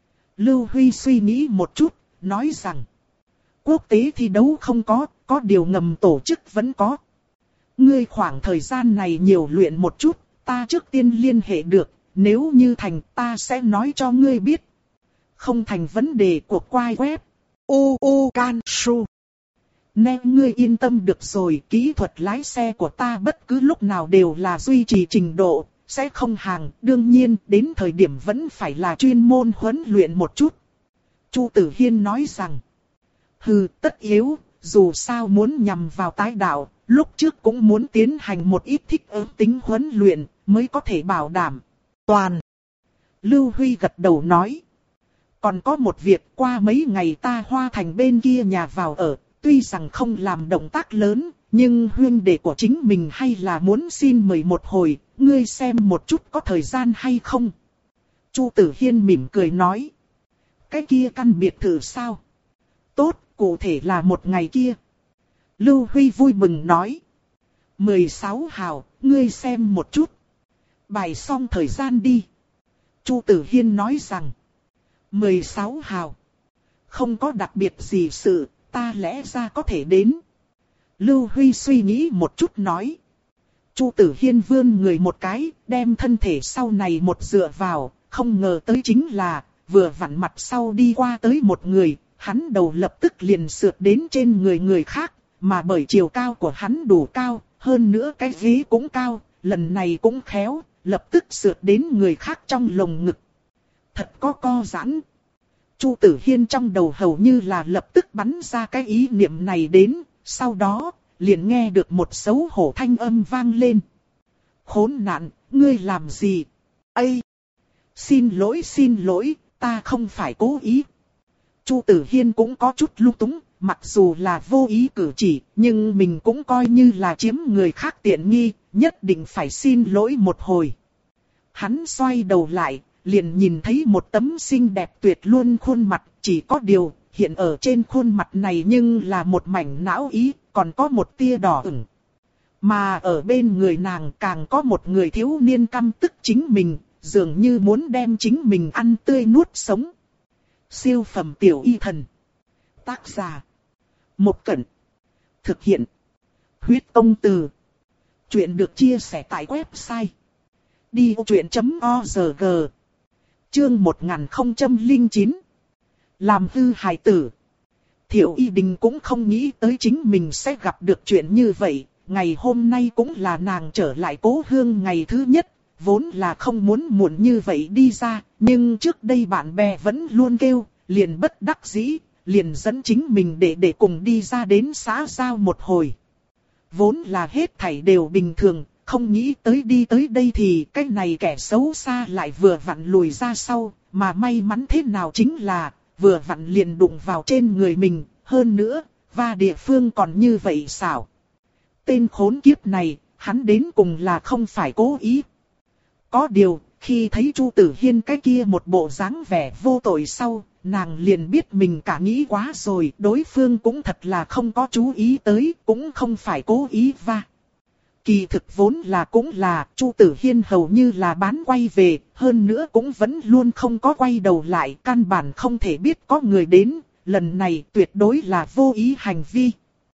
Lưu Huy suy nghĩ một chút, nói rằng. Quốc tế thi đấu không có, có điều ngầm tổ chức vẫn có. Ngươi khoảng thời gian này nhiều luyện một chút, ta trước tiên liên hệ được, nếu như thành ta sẽ nói cho ngươi biết. Không thành vấn đề của quai web. u u can su. Nè ngươi yên tâm được rồi, kỹ thuật lái xe của ta bất cứ lúc nào đều là duy trì trình độ, sẽ không hàng, đương nhiên đến thời điểm vẫn phải là chuyên môn huấn luyện một chút. Chu Tử Hiên nói rằng, hừ, tất yếu, dù sao muốn nhằm vào tái đạo, lúc trước cũng muốn tiến hành một ít thích ứng tính huấn luyện, mới có thể bảo đảm. Toàn. Lưu Huy gật đầu nói. Còn có một việc, qua mấy ngày ta Hoa Thành bên kia nhà vào ở, tuy rằng không làm động tác lớn, nhưng huynh đệ của chính mình hay là muốn xin mời một hồi, ngươi xem một chút có thời gian hay không. Chu Tử Hiên mỉm cười nói. Cái kia căn biệt thự sao? Tốt, cụ thể là một ngày kia. Lưu Huy vui mừng nói. mười sáu hào, ngươi xem một chút. Bài xong thời gian đi. Chu Tử Hiên nói rằng. mười sáu hào. Không có đặc biệt gì sự, ta lẽ ra có thể đến. Lưu Huy suy nghĩ một chút nói. Chu Tử Hiên vươn người một cái, đem thân thể sau này một dựa vào, không ngờ tới chính là, vừa vặn mặt sau đi qua tới một người, hắn đầu lập tức liền sượt đến trên người người khác, mà bởi chiều cao của hắn đủ cao, hơn nữa cái ghế cũng cao, lần này cũng khéo, lập tức sượt đến người khác trong lồng ngực. Thật có co giãn. Chu Tử Hiên trong đầu hầu như là lập tức bắn ra cái ý niệm này đến, sau đó, liền nghe được một xấu hổ thanh âm vang lên. Khốn nạn, ngươi làm gì? Ây! Xin lỗi xin lỗi, ta không phải cố ý. Chu Tử Hiên cũng có chút lung túng, mặc dù là vô ý cử chỉ, nhưng mình cũng coi như là chiếm người khác tiện nghi, nhất định phải xin lỗi một hồi. Hắn xoay đầu lại, liền nhìn thấy một tấm xinh đẹp tuyệt luôn khuôn mặt, chỉ có điều, hiện ở trên khuôn mặt này nhưng là một mảnh não ý, còn có một tia đỏ ửng. Mà ở bên người nàng càng có một người thiếu niên căm tức chính mình, dường như muốn đem chính mình ăn tươi nuốt sống. Siêu phẩm tiểu y thần. Tác giả. Một Cẩn. Thực hiện. Huyết Công Từ. Chuyện được chia sẻ tại website. đi ô chuyện chấm org. Chương một nghìn không trăm lẻ chín. Làm hư hài tử. Thiệu Y Đình cũng không nghĩ tới chính mình sẽ gặp được chuyện như vậy. Ngày hôm nay cũng là nàng trở lại cố hương ngày thứ nhất. Vốn là không muốn muộn như vậy đi ra. Nhưng trước đây bạn bè vẫn luôn kêu. Liền bất đắc dĩ. Liền dẫn chính mình để để cùng đi ra đến xã giao một hồi. Vốn là hết thảy đều bình thường. Không nghĩ tới đi tới đây thì cái này kẻ xấu xa lại vừa vặn lùi ra sau. Mà may mắn thế nào chính là vừa vặn liền đụng vào trên người mình. Hơn nữa, và địa phương còn như vậy xảo. Tên khốn kiếp này, hắn đến cùng là không phải cố ý. Có điều, khi thấy Chu Tử Hiên cái kia một bộ dáng vẻ vô tội sau, nàng liền biết mình cả nghĩ quá rồi. Đối phương cũng thật là không có chú ý tới, cũng không phải cố ý va. Kỳ thực vốn là cũng là, Chu Tử Hiên hầu như là bán quay về, hơn nữa cũng vẫn luôn không có quay đầu lại, căn bản không thể biết có người đến, lần này tuyệt đối là vô ý hành vi.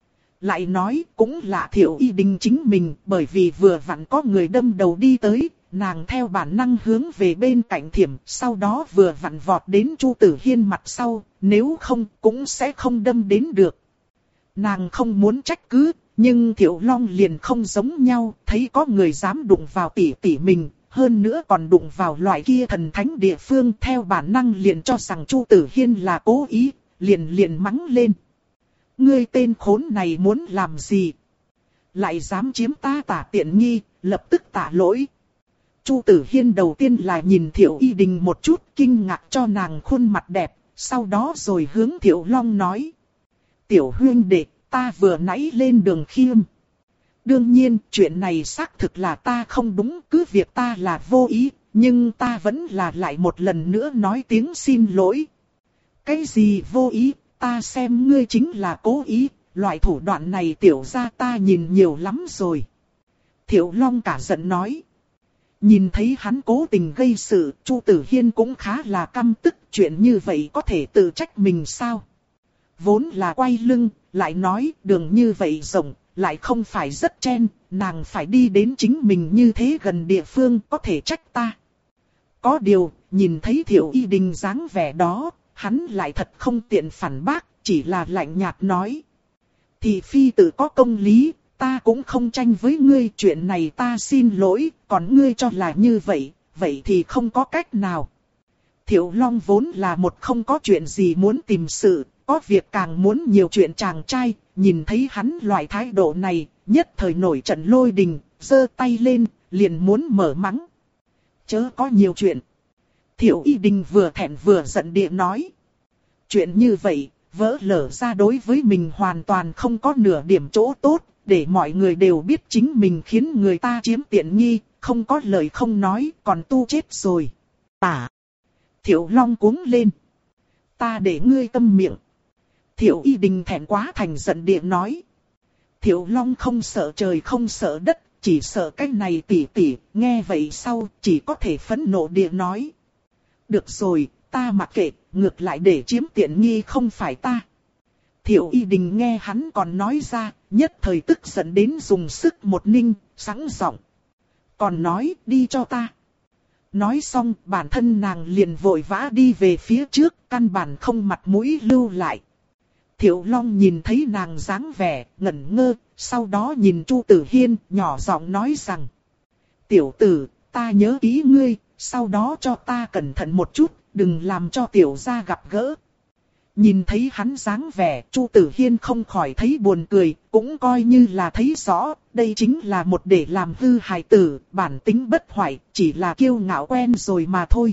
Lại nói, cũng là Thiệu Y Đình chính mình, bởi vì vừa vặn có người đâm đầu đi tới, nàng theo bản năng hướng về bên cạnh thiểm, sau đó vừa vặn vọt đến Chu Tử Hiên mặt sau, nếu không cũng sẽ không đâm đến được. Nàng không muốn trách cứ, nhưng Thiệu Long liền không giống nhau, thấy có người dám đụng vào tỷ tỷ mình, hơn nữa còn đụng vào loại kia thần thánh địa phương, theo bản năng liền cho rằng Chu Tử Hiên là cố ý, liền liền mắng lên. Ngươi tên khốn này muốn làm gì? Lại dám chiếm ta tả tiện nghi, lập tức tạ lỗi. Chu Tử Hiên đầu tiên là nhìn Thiệu Y Đình một chút, kinh ngạc cho nàng khuôn mặt đẹp, sau đó rồi hướng Thiệu Long nói. Tiểu huynh đệ, ta vừa nãy lên đường khiêm. Đương nhiên, chuyện này xác thực là ta không đúng, cứ việc ta là vô ý, nhưng ta vẫn là lại một lần nữa nói tiếng xin lỗi. Cái gì vô ý, ta xem ngươi chính là cố ý, loại thủ đoạn này tiểu ra ta nhìn nhiều lắm rồi. Thiệu Long cả giận nói. Nhìn thấy hắn cố tình gây sự, Chu Tử Hiên cũng khá là căm tức, chuyện như vậy có thể tự trách mình sao? Vốn là quay lưng, lại nói đường như vậy rộng, lại không phải rất chen, nàng phải đi đến chính mình như thế gần địa phương có thể trách ta. Có điều, nhìn thấy Thiệu Y Đình dáng vẻ đó, hắn lại thật không tiện phản bác, chỉ là lạnh nhạt nói. Thị phi tự có công lý, ta cũng không tranh với ngươi, chuyện này ta xin lỗi, còn ngươi cho là như vậy, vậy thì không có cách nào. Thiệu Long vốn là một không có chuyện gì muốn tìm sự, có việc càng muốn nhiều chuyện chàng trai, nhìn thấy hắn loại thái độ này, nhất thời nổi trận lôi đình, giơ tay lên, liền muốn mở mắng. Chớ có nhiều chuyện. Thiệu Y Đình vừa thẹn vừa giận địa nói. Chuyện như vậy, vỡ lở ra đối với mình hoàn toàn không có nửa điểm chỗ tốt, để mọi người đều biết chính mình khiến người ta chiếm tiện nghi, không có lời không nói, còn tu chết rồi. Tả. Thiệu Long cuống lên. Ta để ngươi câm miệng. Thiệu Y Đình thẹn quá thành giận địa nói. Thiệu Long không sợ trời không sợ đất, chỉ sợ cái này tỉ tỉ, nghe vậy sau chỉ có thể phẫn nộ địa nói. Được rồi, ta mặc kệ, ngược lại để chiếm tiện nghi không phải ta. Thiệu Y Đình nghe hắn còn nói ra, nhất thời tức giận đến dùng sức một ninh, sẵn giọng. Còn nói, đi cho ta. Nói xong, bản thân nàng liền vội vã đi về phía trước, căn bản không mặt mũi lưu lại. Thiệu Long nhìn thấy nàng dáng vẻ, ngẩn ngơ, sau đó nhìn Chu Tử Hiên, nhỏ giọng nói rằng. Tiểu tử, ta nhớ kỹ ngươi, sau đó cho ta cẩn thận một chút, đừng làm cho tiểu gia gặp gỡ. Nhìn thấy hắn dáng vẻ, Chu Tử Hiên không khỏi thấy buồn cười, cũng coi như là thấy rõ, đây chính là một để làm hư hài tử, bản tính bất hoại, chỉ là kiêu ngạo quen rồi mà thôi.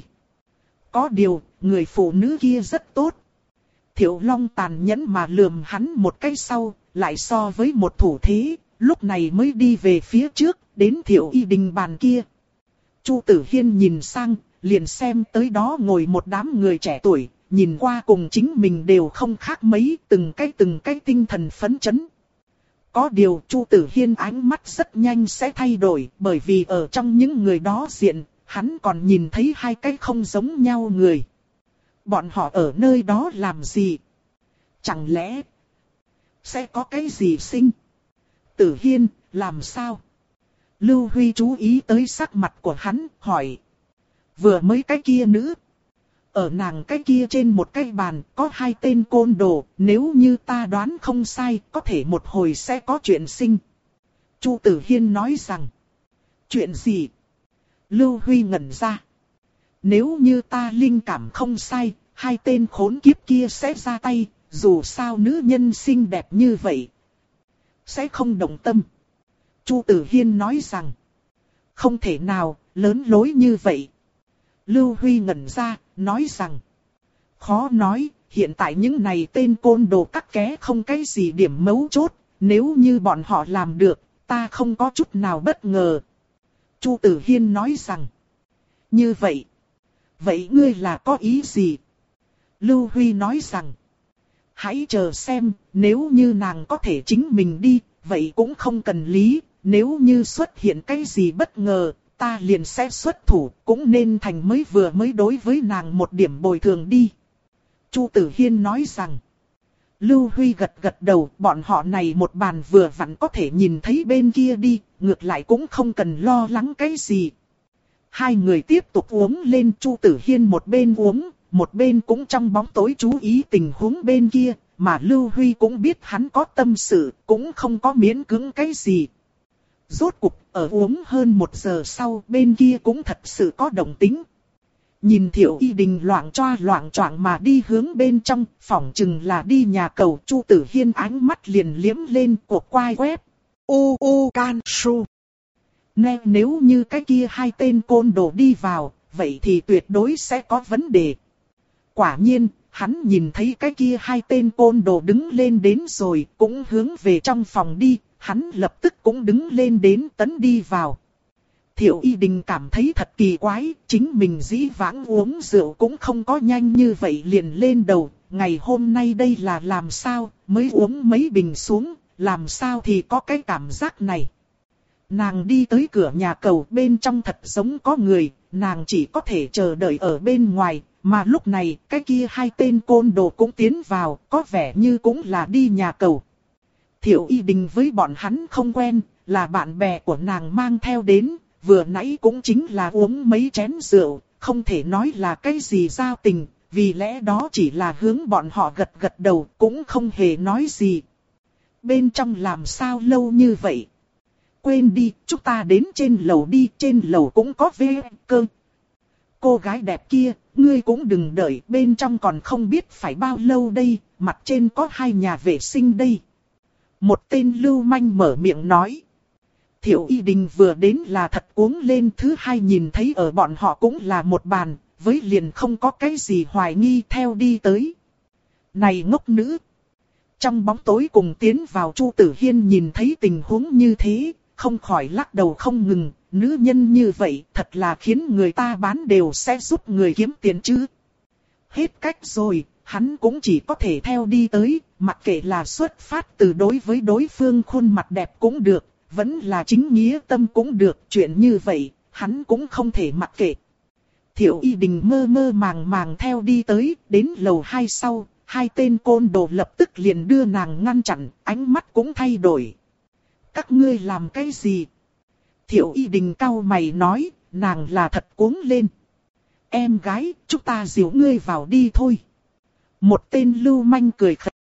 Có điều, người phụ nữ kia rất tốt. Thiệu Long tàn nhẫn mà lườm hắn một cái sau, lại so với một thủ thế, lúc này mới đi về phía trước, đến Thiệu Y Đình bàn kia. Chu Tử Hiên nhìn sang, liền xem tới đó ngồi một đám người trẻ tuổi, nhìn qua cùng chính mình đều không khác mấy, từng cái từng cái tinh thần phấn chấn. Có điều Chu Tử Hiên ánh mắt rất nhanh sẽ thay đổi, bởi vì ở trong những người đó diện, hắn còn nhìn thấy hai cái không giống nhau người. Bọn họ ở nơi đó làm gì? Chẳng lẽ sẽ có cái gì sinh? Tử Hiên, làm sao? Lưu Huy chú ý tới sắc mặt của hắn, hỏi. Vừa mới cái kia nữ. Ở nàng cái kia trên một cái bàn, có hai tên côn đồ, nếu như ta đoán không sai, có thể một hồi sẽ có chuyện sinh. Chu Tử Hiên nói rằng. Chuyện gì? Lưu Huy ngẩn ra. Nếu như ta linh cảm không sai, hai tên khốn kiếp kia sẽ ra tay, dù sao nữ nhân xinh đẹp như vậy. Sẽ không động tâm. Chu Tử Hiên nói rằng. Không thể nào, lớn lối như vậy. Lưu Huy ngẩn ra, nói rằng. Khó nói, hiện tại những này tên côn đồ cắt ké không cái gì điểm mấu chốt, nếu như bọn họ làm được, ta không có chút nào bất ngờ. Chu Tử Hiên nói rằng. Như vậy. Vậy ngươi là có ý gì? Lưu Huy nói rằng. Hãy chờ xem, nếu như nàng có thể chính mình đi, vậy cũng không cần lý, nếu như xuất hiện cái gì bất ngờ, ta liền sẽ xuất thủ, cũng nên thành mới vừa mới đối với nàng một điểm bồi thường đi. Chu Tử Hiên nói rằng. Lưu Huy gật gật đầu, bọn họ này một bàn vừa vặn có thể nhìn thấy bên kia đi, ngược lại cũng không cần lo lắng cái gì. Hai người tiếp tục uống lên, Chu Tử Hiên một bên uống, một bên cũng trong bóng tối chú ý tình huống bên kia, mà Lưu Huy cũng biết hắn có tâm sự, cũng không có miễn cưỡng cái gì. Rốt cục, ở uống hơn một giờ sau, bên kia cũng thật sự có động tĩnh. Nhìn Thiệu Y Đình loạng choa loạng choạng mà đi hướng bên trong, phỏng chừng là đi nhà cầu. Chu Tử Hiên ánh mắt liền liếm lên cuộc quai web. U U Can Su. Nè, nếu như cái kia hai tên côn đồ đi vào, vậy thì tuyệt đối sẽ có vấn đề. Quả nhiên, hắn nhìn thấy cái kia hai tên côn đồ đứng lên đến rồi, cũng hướng về trong phòng đi, hắn lập tức cũng đứng lên đến tấn đi vào. Thiệu Y Đình cảm thấy thật kỳ quái, chính mình dĩ vãng uống rượu cũng không có nhanh như vậy liền lên đầu, ngày hôm nay đây là làm sao, mới uống mấy bình xuống, làm sao thì có cái cảm giác này. Nàng đi tới cửa nhà cầu, bên trong thật giống có người, nàng chỉ có thể chờ đợi ở bên ngoài, mà lúc này cái kia hai tên côn đồ cũng tiến vào, có vẻ như cũng là đi nhà cầu. Thiệu Y Đình với bọn hắn không quen, là bạn bè của nàng mang theo đến, vừa nãy cũng chính là uống mấy chén rượu, không thể nói là cái gì giao tình, vì lẽ đó chỉ là hướng bọn họ gật gật đầu, cũng không hề nói gì. bên trong làm sao lâu như vậy? Quên đi, chúng ta đến trên lầu đi, trên lầu cũng có vé cơ. Cô gái đẹp kia, ngươi cũng đừng đợi, bên trong còn không biết phải bao lâu đây, mặt trên có hai nhà vệ sinh đây. Một tên lưu manh mở miệng nói. Thiệu Y Đình vừa đến là thật cuống lên, thứ hai nhìn thấy ở bọn họ cũng là một bàn, với liền không có cái gì hoài nghi theo đi tới. Này ngốc nữ! Trong bóng tối cùng tiến vào Chu Tử Hiên nhìn thấy tình huống như thế, không khỏi lắc đầu không ngừng, nữ nhân như vậy thật là khiến người ta bán đều sẽ giúp người kiếm tiền chứ. Hết cách rồi, hắn cũng chỉ có thể theo đi tới, mặc kệ là xuất phát từ đối với đối phương khuôn mặt đẹp cũng được, vẫn là chính nghĩa tâm cũng được, chuyện như vậy, hắn cũng không thể mặc kệ. Thiệu Y Đình mơ mơ màng màng theo đi tới, đến lầu hai sau, hai tên côn đồ lập tức liền đưa nàng ngăn chặn, ánh mắt cũng thay đổi. Các ngươi làm cái gì? Thiệu Y Đình cau mày nói, nàng là thật cuống lên. Em gái, chúng ta dìu ngươi vào đi thôi. Một tên lưu manh cười khẩy.